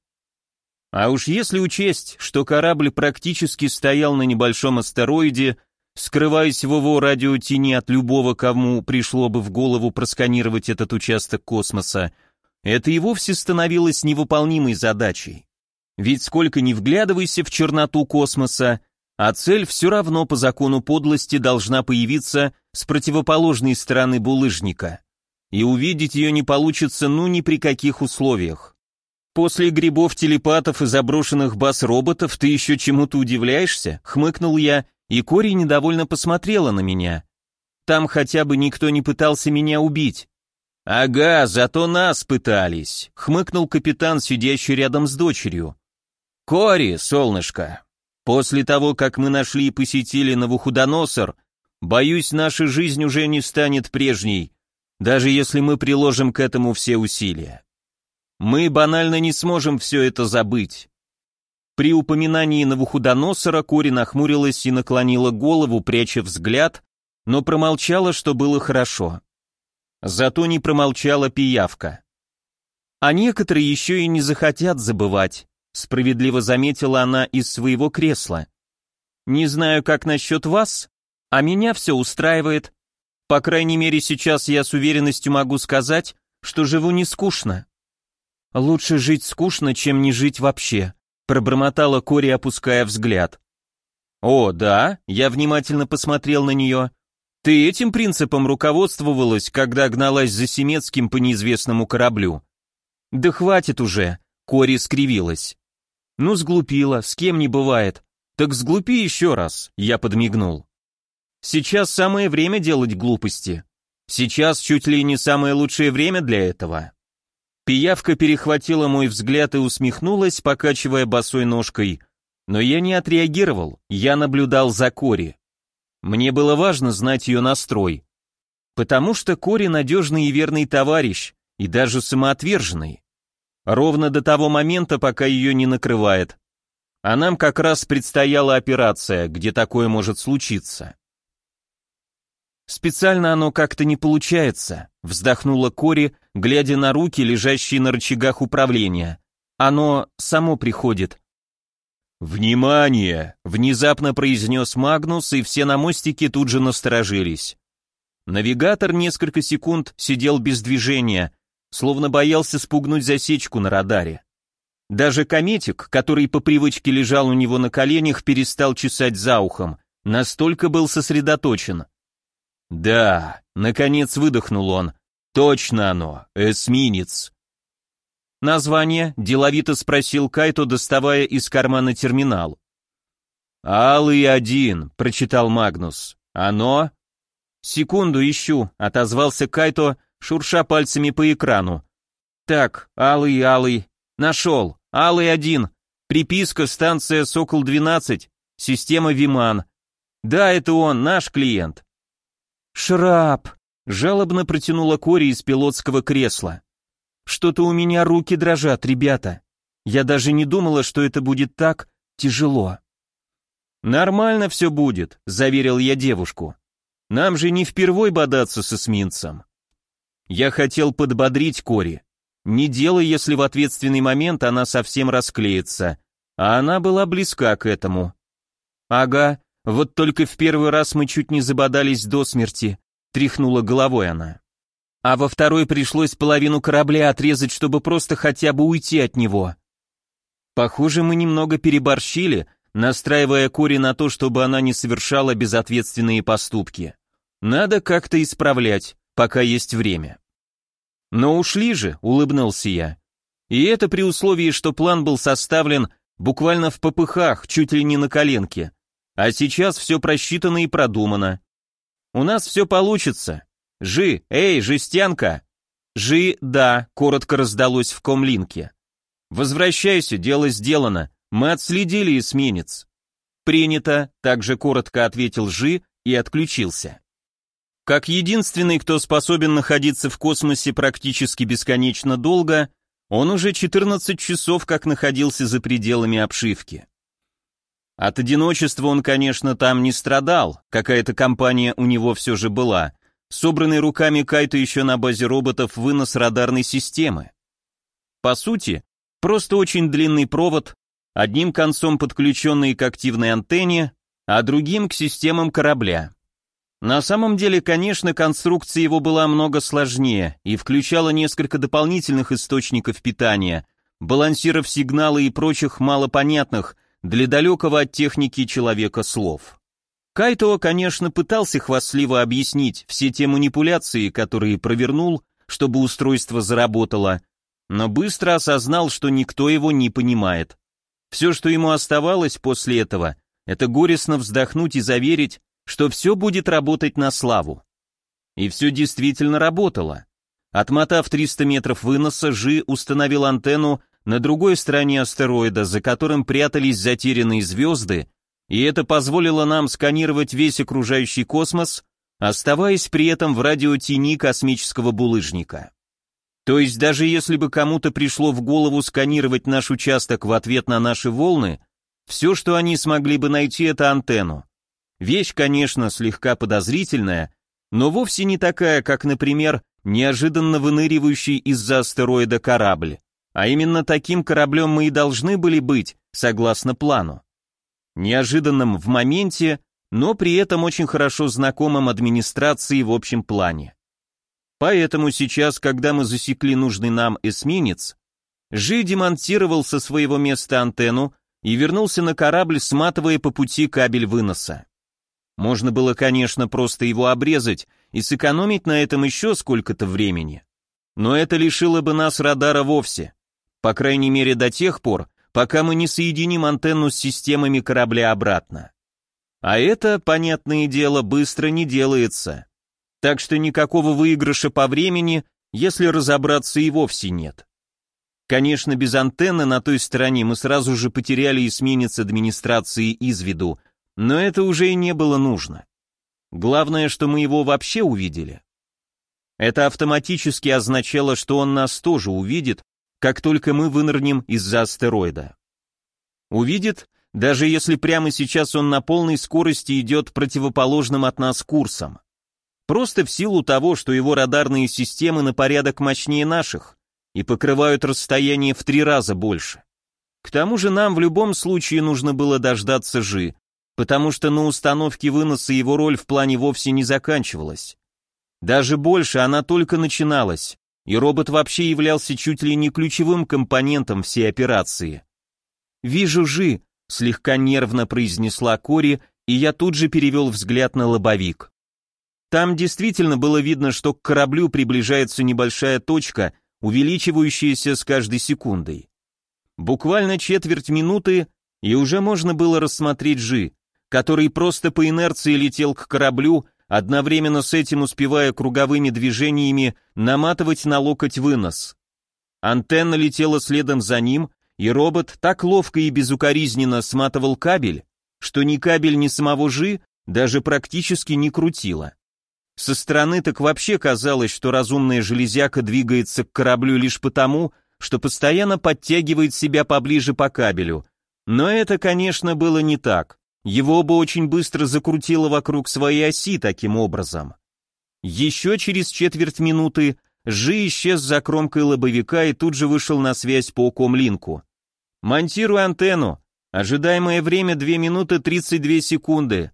А уж если учесть, что корабль практически стоял на небольшом астероиде, скрываясь в его радиотени от любого, кому пришло бы в голову просканировать этот участок космоса, это и вовсе становилось невыполнимой задачей. Ведь сколько ни вглядывайся в черноту космоса, а цель все равно по закону подлости должна появиться с противоположной стороны булыжника. И увидеть ее не получится ни при каких условиях. После грибов-телепатов и заброшенных баз-роботов ты еще чему-то удивляешься? Хмыкнул я, и Кори недовольно посмотрела на меня. Там хотя бы никто не пытался меня убить. Ага, зато нас пытались, хмыкнул капитан, сидящий рядом с дочерью. Кори, солнышко, после того, как мы нашли и посетили Навуходоносор, боюсь, наша жизнь уже не станет прежней, даже если мы приложим к этому все усилия. Мы банально не сможем все это забыть. При упоминании Навуходоносора Кори нахмурилась и наклонила голову, пряча взгляд, но промолчала, что было хорошо. Зато не промолчала пиявка. А некоторые еще и не захотят забывать, справедливо заметила она из своего кресла. Не знаю, как насчет вас, а меня все устраивает. По крайней мере, сейчас я с уверенностью могу сказать, что живу не скучно. Лучше жить скучно, чем не жить вообще, пробормотала Кори, опуская взгляд. О, да, я внимательно посмотрел на нее. Ты этим принципом руководствовалась, когда гналась за Семецким по неизвестному кораблю? Да хватит уже, Кори скривилась. Ну, сглупила, с кем не бывает. Так сглупи еще раз, я подмигнул. Сейчас самое время делать глупости. Сейчас чуть ли не самое лучшее время для этого. Пиявка перехватила мой взгляд и усмехнулась, покачивая босой ножкой. Но я не отреагировал, я наблюдал за Кори. Мне было важно знать ее настрой. Потому что Кори надежный и верный товарищ, и даже самоотверженный. Ровно до того момента, пока ее не накрывает. А нам как раз предстояла операция, где такое может случиться. Специально оно как-то не получается, вздохнула Кори, глядя на руки, лежащие на рычагах управления. Оно само приходит. «Внимание!» — внезапно произнес Магнус, и все на мостике тут же насторожились. Навигатор несколько секунд сидел без движения, словно боялся спугнуть засечку на радаре. Даже кометик, который по привычке лежал у него на коленях, перестал чесать за ухом, настолько был сосредоточен. «Да», — наконец выдохнул он, — «точно оно, эсминец». «Название?» — деловито спросил Кайто, доставая из кармана терминал. «Алый-1», — прочитал Магнус. «Оно?» «Секунду ищу», — отозвался Кайто, шурша пальцами по экрану. «Так, Алый, нашел, Алый-1, приписка, станция Сокол-12, система Виман. Да, это он, наш клиент». «Шрап!» — жалобно протянула Кори из пилотского кресла. «Что-то у меня руки дрожат, ребята. Я даже не думала, что это будет так тяжело». «Нормально все будет», — заверил я девушку. «Нам же не впервой бодаться с эсминцем». Я хотел подбодрить Кори. Не делай, если в ответственный момент она совсем расклеится, а она была близка к этому. «Ага, вот только в первый раз мы чуть не забодались до смерти», — тряхнула головой она. «А во второй пришлось половину корабля отрезать, чтобы просто хотя бы уйти от него». Похоже, мы немного переборщили, настраивая Кори на то, чтобы она не совершала безответственные поступки. Надо как-то исправлять, пока есть время. «Но ушли же», — улыбнулся я. И это при условии, что план был составлен буквально в попыхах, чуть ли не на коленке. А сейчас все просчитано и продумано. У нас все получится. Эй, жестянка! Да, коротко раздалось в комлинке. Возвращайся, дело сделано. Мы отследили эсминец. Принято, также коротко ответил и отключился. Как единственный, кто способен находиться в космосе практически бесконечно долго, он уже 14 часов как находился за пределами обшивки. От одиночества он, конечно, там не страдал, какая-то компания у него все же была. Собранный руками Кайто еще на базе роботов вынос радарной системы. По сути, просто очень длинный провод, одним концом подключенный к активной антенне, а другим к системам корабля. На самом деле, конечно, конструкция его была много сложнее и включала несколько дополнительных источников питания, балансиров сигнала и прочих малопонятных для далекого от техники человека слов. Кайто, конечно, пытался хвастливо объяснить все те манипуляции, которые провернул, чтобы устройство заработало, но быстро осознал, что никто его не понимает. Все, что ему оставалось после этого, это горестно вздохнуть и заверить, что все будет работать на славу. И все действительно работало. Отмотав 300 метров выноса, Жи установил антенну на другой стороне астероида, за которым прятались затерянные звезды, и это позволило нам сканировать весь окружающий космос, оставаясь при этом в радиотени космического булыжника. То есть даже если бы кому-то пришло в голову сканировать наш участок в ответ на наши волны, все, что они смогли бы найти, это антенну. Вещь, конечно, слегка подозрительная, но вовсе не такая, как, например, неожиданно выныривающий из-за астероида корабль. А именно таким кораблем мы и должны были быть, согласно плану. Неожиданным в моменте, но при этом очень хорошо знакомым администрации в общем плане. Поэтому сейчас, когда мы засекли нужный нам эсминец, Жи демонтировал со своего места антенну и вернулся на корабль, сматывая по пути кабель выноса. Можно было, конечно, просто его обрезать и сэкономить на этом еще сколько-то времени. Но это лишило бы нас радара вовсе. По крайней мере до тех пор, пока мы не соединим антенну с системами корабля обратно. А это, понятное дело, быстро не делается. Так что никакого выигрыша по времени, если разобраться, и вовсе нет. Конечно, без антенны на той стороне мы сразу же потеряли эсминец администрации из виду, но это уже и не было нужно. Главное, что мы его вообще увидели. Это автоматически означало, что он нас тоже увидит, как только мы вынырнем из-за астероида. Увидит, даже если прямо сейчас он на полной скорости идет противоположным от нас курсом. Просто в силу того, что его радарные системы на порядок мощнее наших и покрывают расстояние в 3 раза больше. К тому же нам в любом случае нужно было дождаться Жи, потому что на установке выноса его роль в плане вовсе не заканчивалась. Даже больше, она только начиналась, и робот вообще являлся чуть ли не ключевым компонентом всей операции. «Вижу Жи», — слегка нервно произнесла Кори, и я тут же перевел взгляд на лобовик. Там действительно было видно, что к кораблю приближается небольшая точка, увеличивающаяся с каждой секундой. Буквально четверть минуты, и уже можно было рассмотреть Жи, который просто по инерции летел к кораблю, одновременно с этим успевая круговыми движениями наматывать на локоть вынос. Антенна летела следом за ним, и робот так ловко и безукоризненно сматывал кабель, что ни кабель, ни самого Жи даже практически не крутило. Со стороны так вообще казалось, что разумная железяка двигается к кораблю лишь потому, что постоянно подтягивает себя поближе по кабелю. Но это, конечно, было не так. Его бы очень быстро закрутило вокруг своей оси таким образом. Еще через четверть минуты Жи исчез за кромкой лобовика и тут же вышел на связь по комлинку. «Монтируй антенну. Ожидаемое время 2 минуты 32 секунды».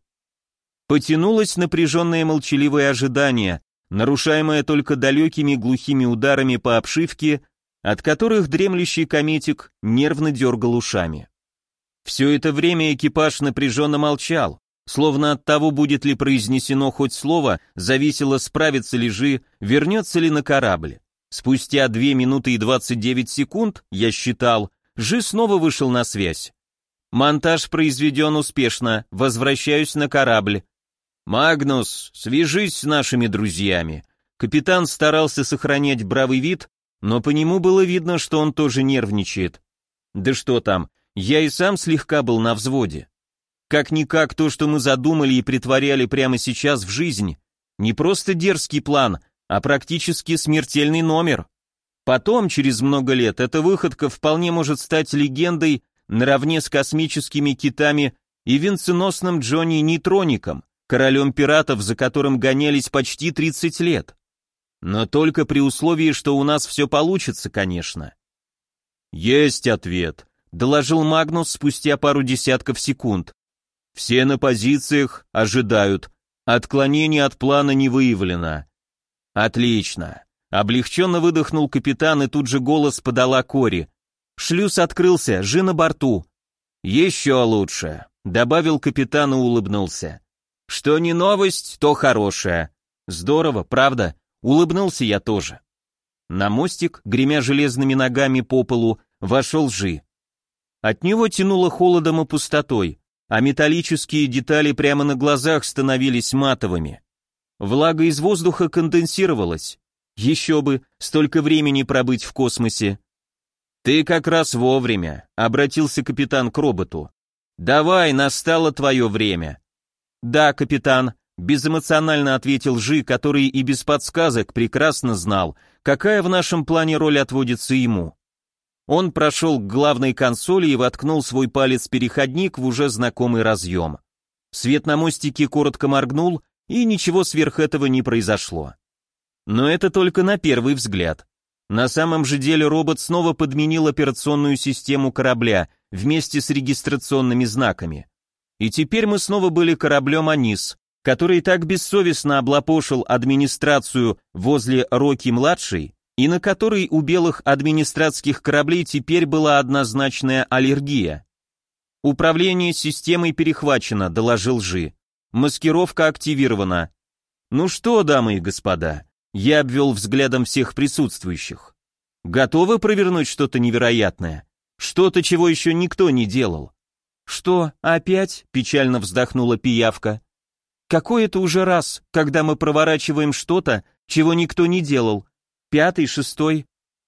Потянулось напряженное молчаливое ожидание, нарушаемое только далекими глухими ударами по обшивке, от которых дремлющий кометик нервно дергал ушами. Все это время экипаж напряженно молчал, словно от того, будет ли произнесено хоть слово, зависело, справится ли Жи, вернется ли на корабль. Спустя 2 минуты и 29 секунд, я считал, Жи снова вышел на связь. «Монтаж произведен успешно, возвращаюсь на корабль». «Магнус, свяжись с нашими друзьями». Капитан старался сохранять бравый вид, но по нему было видно, что он тоже нервничает. Да что там, я и сам слегка был на взводе. Как-никак то, что мы задумали и притворяли прямо сейчас в жизнь, не просто дерзкий план, а практически смертельный номер. Потом, через много лет, эта выходка вполне может стать легендой наравне с космическими китами и венценосным Джонни Нейтроником, королем пиратов, за которым гонялись почти 30 лет. Но только при условии, что у нас все получится, конечно. «Есть ответ», — доложил Магнус спустя пару десятков секунд. «Все на позициях, ожидают. Отклонений от плана не выявлено». «Отлично». Облегченно выдохнул капитан, и тут же голос подала Кори. «Шлюз открылся, Жи на борту». «Еще лучше», — добавил капитан и улыбнулся. «Что не новость, то хорошая». «Здорово, правда?» — улыбнулся я тоже. На мостик, гремя железными ногами по полу, вошел Жи. От него тянуло холодом и пустотой, а металлические детали прямо на глазах становились матовыми. Влага из воздуха конденсировалась. Еще бы, столько времени пробыть в космосе. «Ты как раз вовремя», — обратился капитан к роботу. «Давай, настало твое время». «Да, капитан», — безэмоционально ответил Жи, который и без подсказок прекрасно знал, какая в нашем плане роль отводится ему. Он прошел к главной консоли и воткнул свой палец-переходник в уже знакомый разъем. Свет на мостике коротко моргнул, и ничего сверх этого не произошло. Но это только на первый взгляд. На самом же деле робот снова подменил операционную систему корабля вместе с регистрационными знаками. И теперь мы снова были кораблем «Анис», который так бессовестно облапошил администрацию возле Рокки-младшей, и на который у белых администратских кораблей теперь была однозначная аллергия. «Управление системой перехвачено», — доложил Жи. «Маскировка активирована». «Ну что, дамы и господа?» Я обвел взглядом всех присутствующих. «Готовы провернуть что-то невероятное? Что-то, чего еще никто не делал?» «Что, опять?» — печально вздохнула пиявка. «Какой это уже раз, когда мы проворачиваем что-то, чего никто не делал? 5-й, 6-й?»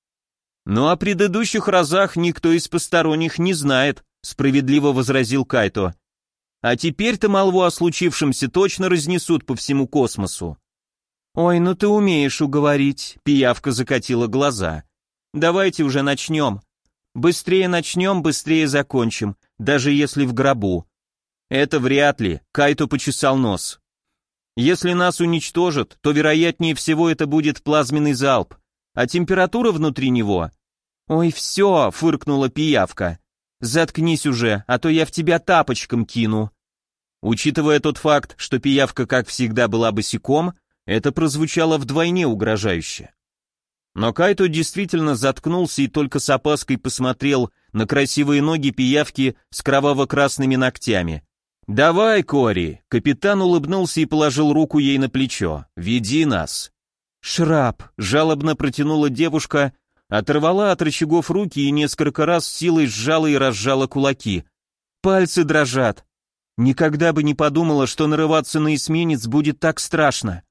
«Ну, о предыдущих разах никто из посторонних не знает», — справедливо возразил Кайто. «А теперь-то молву о случившемся точно разнесут по всему космосу». «Ой, ну ты умеешь уговорить», — пиявка закатила глаза. «Давайте уже начнем. Быстрее начнем, быстрее закончим, даже если в гробу». «Это вряд ли», — Кайто почесал нос. «Если нас уничтожат, то вероятнее всего это будет плазменный залп, а температура внутри него...» «Ой, все», — фыркнула пиявка. «Заткнись уже, а то я в тебя тапочком кину». Учитывая тот факт, что пиявка, как всегда, была босиком, это прозвучало вдвойне угрожающе. Но Кайто действительно заткнулся и только с опаской посмотрел на красивые ноги пиявки с кроваво-красными ногтями. «Давай, Кори!» — капитан улыбнулся и положил руку ей на плечо. «Веди нас!» «Шрап!» — жалобно протянула девушка, оторвала от рычагов руки и несколько раз силой сжала и разжала кулаки. «Пальцы дрожат!» «Никогда бы не подумала, что нарываться на эсминец будет так страшно!»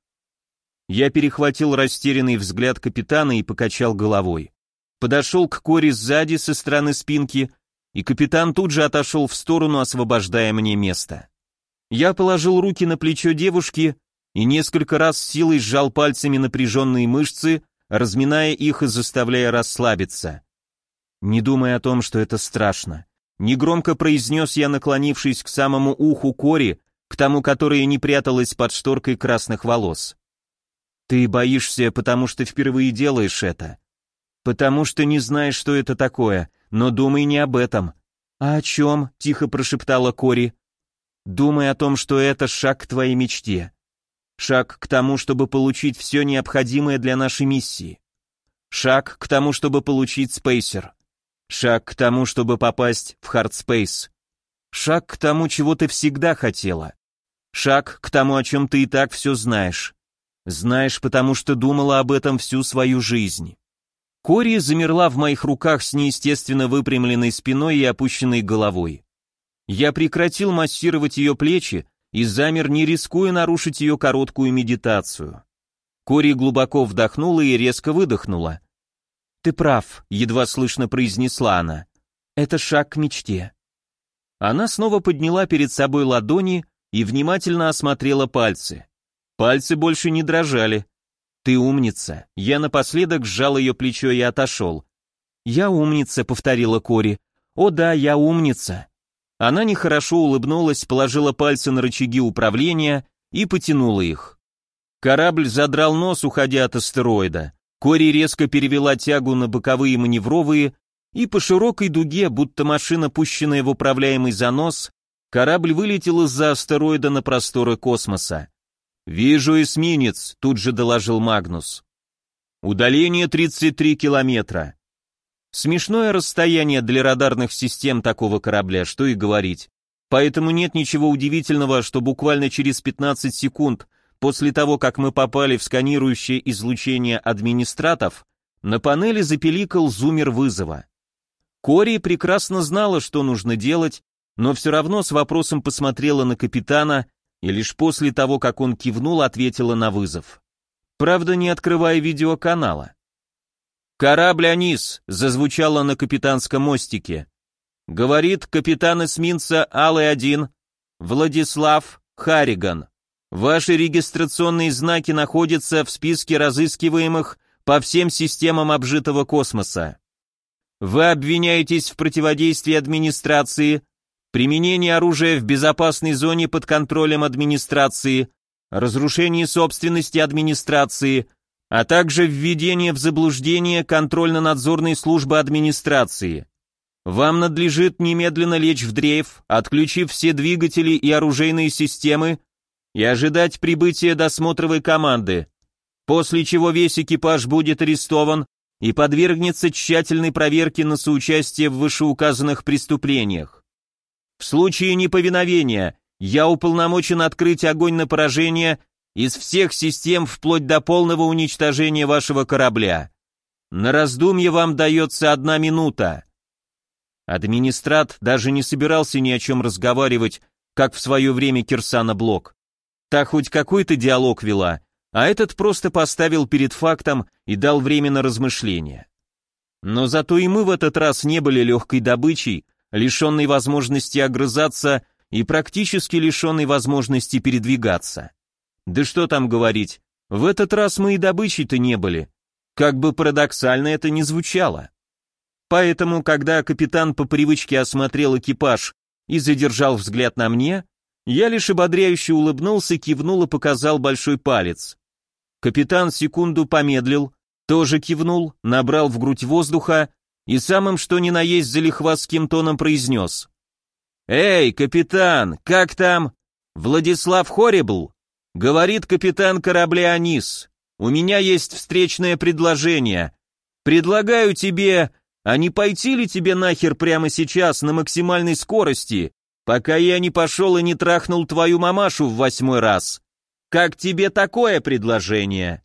Я перехватил растерянный взгляд капитана и покачал головой. Подошел к Кори сзади со стороны спинки, и капитан тут же отошел в сторону, освобождая мне место. Я положил руки на плечо девушки и несколько раз с силой сжал пальцами напряженные мышцы, разминая их и заставляя расслабиться. Не думая о том, что это страшно, негромко произнес я, наклонившись к самому уху Кори, к тому, которое не пряталось под шторкой красных волос. «Ты боишься, потому что впервые делаешь это. Потому что не знаешь, что это такое, но думай не об этом». «А о чем?» — тихо прошептала Кори. «Думай о том, что это шаг к твоей мечте. Шаг к тому, чтобы получить все необходимое для нашей миссии. Шаг к тому, чтобы получить спейсер. Шаг к тому, чтобы попасть в хардспейс. Шаг к тому, чего ты всегда хотела. Шаг к тому, о чем ты и так все знаешь. Знаешь, потому что думала об этом всю свою жизнь». Кори замерла в моих руках с неестественно выпрямленной спиной и опущенной головой. Я прекратил массировать ее плечи и замер, не рискуя нарушить ее короткую медитацию. Кори глубоко вдохнула и резко выдохнула. «Ты прав», — едва слышно произнесла она. «Это шаг к мечте». Она снова подняла перед собой ладони и внимательно осмотрела пальцы. Пальцы больше не дрожали. «Ты умница». Я напоследок сжал ее плечо и отошел. «Я умница», — повторила Кори. «О да, я умница». Она нехорошо улыбнулась, положила пальцы на рычаги управления и потянула их. Корабль задрал нос, уходя от астероида. Кори резко перевела тягу на боковые маневровые, и по широкой дуге, будто машина, пущенная в управляемый занос, корабль вылетел из-за астероида на просторы космоса. «Вижу эсминец», — тут же доложил Магнус. «Удаление 33 километра». Смешное расстояние для радарных систем такого корабля, что и говорить. Поэтому нет ничего удивительного, что буквально через 15 секунд после того, как мы попали в сканирующее излучение администратов, на панели запиликал зуммер вызова. Кори прекрасно знала, что нужно делать, но все равно с вопросом посмотрела на капитана и лишь после того, как он кивнул, ответила на вызов. Правда, не открывая видеоканала. «Корабль Анис», — зазвучало на капитанском мостике. Говорит капитан эсминца Алый-1, Владислав Харриган. Ваши регистрационные знаки находятся в списке разыскиваемых по всем системам обжитого космоса. Вы обвиняетесь в противодействии администрации, применении оружия в безопасной зоне под контролем администрации, разрушении собственности администрации, а также введение в заблуждение контрольно-надзорной службы администрации. Вам надлежит немедленно лечь в дрейф, отключив все двигатели и оружейные системы, и ожидать прибытия досмотровой команды, после чего весь экипаж будет арестован и подвергнется тщательной проверке на соучастие в вышеуказанных преступлениях. В случае неповиновения я уполномочен открыть огонь на поражение из всех систем вплоть до полного уничтожения вашего корабля. На раздумье вам дается 1 минута. Администрат даже не собирался ни о чем разговаривать, как в свое время Кирсана Блок. Та хоть какой-то диалог вела, а этот просто поставил перед фактом и дал время на размышление. Но зато и мы в этот раз не были легкой добычей, лишенной возможности огрызаться и практически лишенной возможности передвигаться. Да что там говорить, в этот раз мы и добычей-то не были, как бы парадоксально это ни звучало. Поэтому, когда капитан по привычке осмотрел экипаж и задержал взгляд на мне, я лишь ободряюще улыбнулся, кивнул и показал большой палец. Капитан секунду помедлил, тоже кивнул, набрал в грудь воздуха и самым что ни на есть залихватским тоном произнес: «Эй, капитан, как там? Владислав Хоррибл?» Говорит капитан корабля Анис. «У меня есть встречное предложение. Предлагаю тебе, а не пойти ли тебе нахер прямо сейчас на максимальной скорости, пока я не пошел и не трахнул твою мамашу в 8-й раз? Как тебе такое предложение?»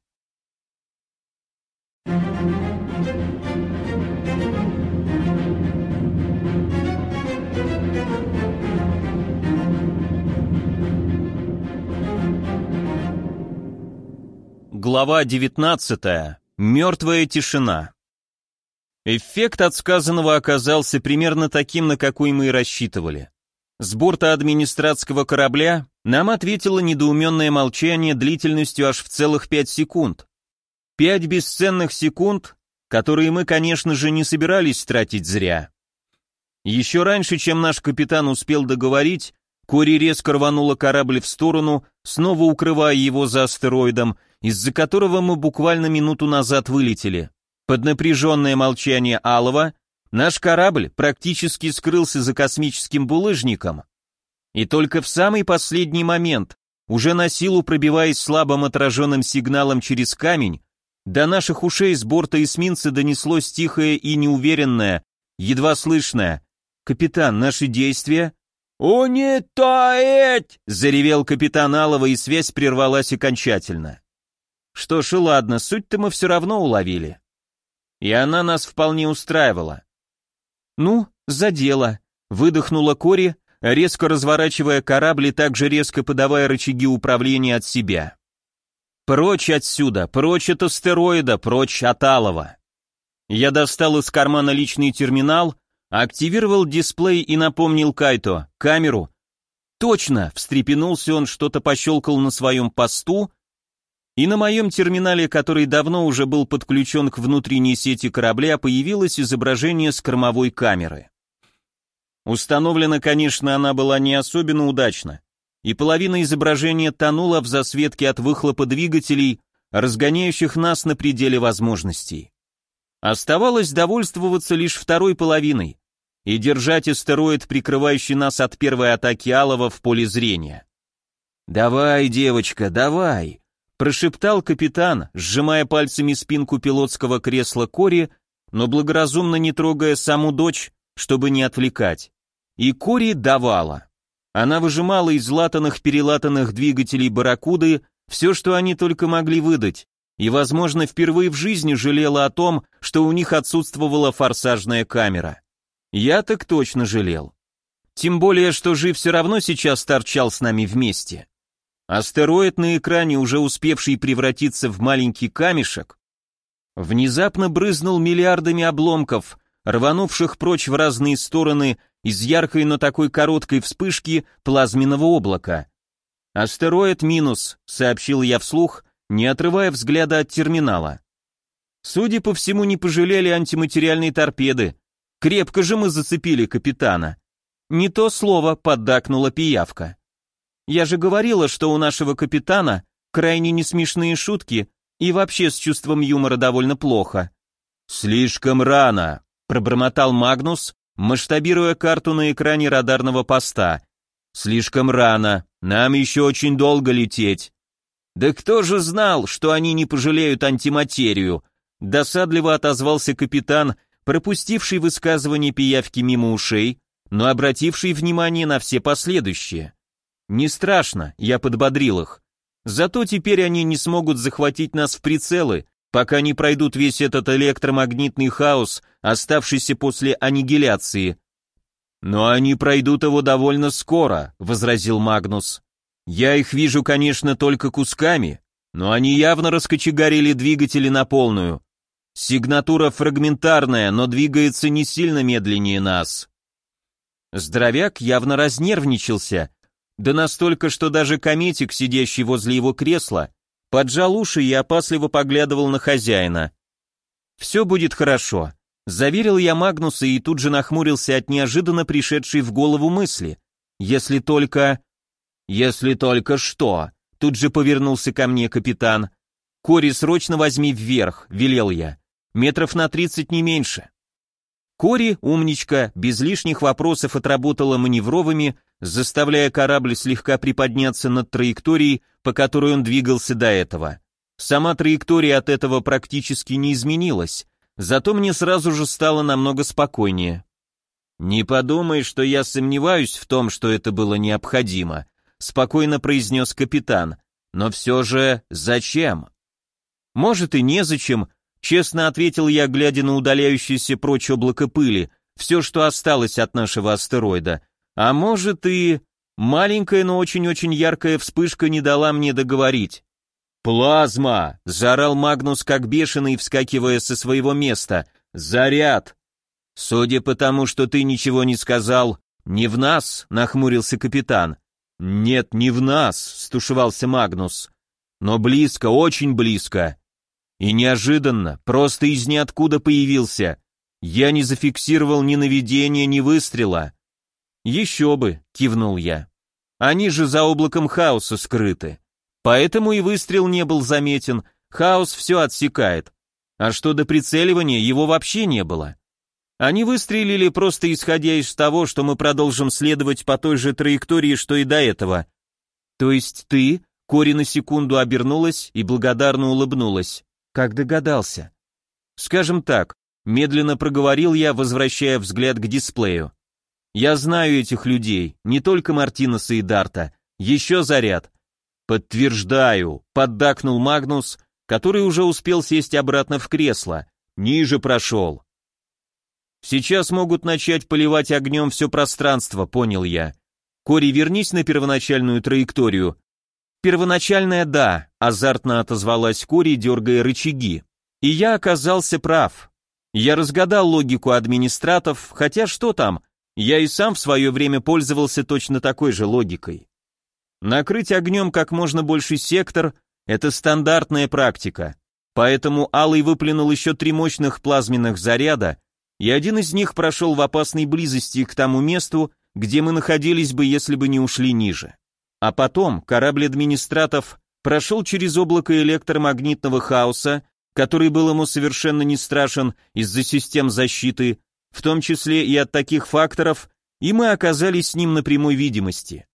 Глава 19. Мертвая тишина. Эффект от сказанного оказался примерно таким, на какой мы и рассчитывали. С борта администратского корабля нам ответило недоуменное молчание длительностью аж в целых 5 секунд. 5 бесценных секунд, которые мы, конечно же, не собирались тратить зря. Еще раньше, чем наш капитан успел договорить, Кори резко рванула корабль в сторону, снова укрывая его за астероидом, из-за которого мы буквально минуту назад вылетели. Под напряженное молчание Алова наш корабль практически скрылся за космическим булыжником. И только в самый последний момент, уже на силу пробиваясь слабым отраженным сигналом через камень, до наших ушей с борта эсминца донеслось тихое и неуверенное, едва слышное: «Капитан, наши действия?» «Унитаять!» — заревел капитан Алова, и связь прервалась окончательно. Что ж, и ладно, суть-то мы все равно уловили. И она нас вполне устраивала. «Ну, за дело», — выдохнула Кори, резко разворачивая корабль и также резко подавая рычаги управления от себя. «Прочь отсюда, прочь от астероида, прочь от Алова». Я достал из кармана личный терминал, активировал дисплей и напомнил Кайто: «Камеру». «Точно!» — встрепенулся он, что-то пощелкал на своем посту, и на моем терминале, который давно уже был подключен к внутренней сети корабля, появилось изображение с кормовой камеры. Установлена, конечно, она была не особенно удачно, и половина изображения тонула в засветке от выхлопа двигателей, разгоняющих нас на пределе возможностей. Оставалось довольствоваться лишь второй половиной и держать астероид, прикрывающий нас от первой атаки Алова, в поле зрения. «Давай, девочка, давай!» — прошептал капитан, сжимая пальцами спинку пилотского кресла Кори, но благоразумно не трогая саму дочь, чтобы не отвлекать. И Кори давала. Она выжимала из латанных-перелатанных двигателей «Барракуды» все, что они только могли выдать, и, возможно, впервые в жизни жалела о том, что у них отсутствовала форсажная камера. Я так точно жалел. Тем более, что Жив все равно сейчас торчал с нами вместе. Астероид на экране, уже успевший превратиться в маленький камешек, внезапно брызнул миллиардами обломков, рванувших прочь в разные стороны из яркой, но такой короткой вспышки плазменного облака. «Астероид минус», — сообщил я вслух, не отрывая взгляда от терминала. Судя по всему, не пожалели антиматериальной торпеды. Крепко же мы зацепили капитана. Не то слово, поддакнула пиявка. Я же говорила, что у нашего капитана крайне несмешные шутки и вообще с чувством юмора довольно плохо. «Слишком рано», — пробормотал Магнус, масштабируя карту на экране радарного поста. «Слишком рано, нам еще очень долго лететь». «Да кто же знал, что они не пожалеют антиматерию?» — досадливо отозвался капитан, пропустивший высказывание пиявки мимо ушей, но обративший внимание на все последующие. «Не страшно», — я подбодрил их. «Зато теперь они не смогут захватить нас в прицелы, пока не пройдут весь этот электромагнитный хаос, оставшийся после аннигиляции». «Но они пройдут его довольно скоро», — возразил Магнус. «Я их вижу, конечно, только кусками, но они явно раскочегарили двигатели на полную. Сигнатура фрагментарная, но двигается не сильно медленнее нас». Здоровяк явно разнервничался, да настолько, что даже кометик, сидящий возле его кресла, поджал уши и опасливо поглядывал на хозяина. «Все будет хорошо», — заверил я Магнуса и тут же нахмурился от неожиданно пришедшей в голову мысли. «Если только...» «Если только что?» — тут же повернулся ко мне капитан. «Кори, срочно возьми вверх», — велел я. «Метров на 30 не меньше». Кори, умничка, без лишних вопросов отработала маневровыми, заставляя корабль слегка приподняться над траекторией, по которой он двигался до этого. Сама траектория от этого практически не изменилась, зато мне сразу же стало намного спокойнее. «Не подумай, что я сомневаюсь в том, что это было необходимо», спокойно произнес капитан, «но все же зачем?» «Может и незачем», честно ответил я, глядя на удаляющееся прочь облако пыли, все, что осталось от нашего астероида. А может и... Маленькая, но очень-очень яркая вспышка не дала мне договорить. «Плазма!» — заорал Магнус как бешеный, вскакивая со своего места. «Заряд!» «Судя по тому, что ты ничего не сказал, не в нас?» — нахмурился капитан. «Нет, не в нас», — стушевался Магнус. «Но близко, очень близко». И неожиданно, просто из ниоткуда появился. Я не зафиксировал ни наведения, ни выстрела. «Еще бы», — кивнул я. «Они же за облаком хаоса скрыты. Поэтому и выстрел не был заметен, хаос все отсекает. А что до прицеливания, его вообще не было. Они выстрелили просто исходя из того, что мы продолжим следовать по той же траектории, что и до этого». «То есть ты?» — Кори на секунду обернулась и благодарно улыбнулась. «Как догадался?» «Скажем так», — медленно проговорил я, возвращая взгляд к дисплею. «Я знаю этих людей, не только Мартинеса и Дарта. Еще заряд». «Подтверждаю», — поддакнул Магнус, который уже успел сесть обратно в кресло. «Ниже прошел». «Сейчас могут начать поливать огнем все пространство», — понял я. «Кори, вернись на первоначальную траекторию». «Первоначальная, да», — азартно отозвалась Кори, дергая рычаги. И я оказался прав. Я разгадал логику администратов, хотя что там, я и сам в свое время пользовался точно такой же логикой. Накрыть огнем как можно больший сектор — это стандартная практика, поэтому Алый выплюнул еще 3 мощных плазменных заряда, и один из них прошел в опасной близости к тому месту, где мы находились бы, если бы не ушли ниже. А потом корабль администратов прошел через облако электромагнитного хаоса, который был ему совершенно не страшен из-за систем защиты, в том числе и от таких факторов, и мы оказались с ним на прямой видимости.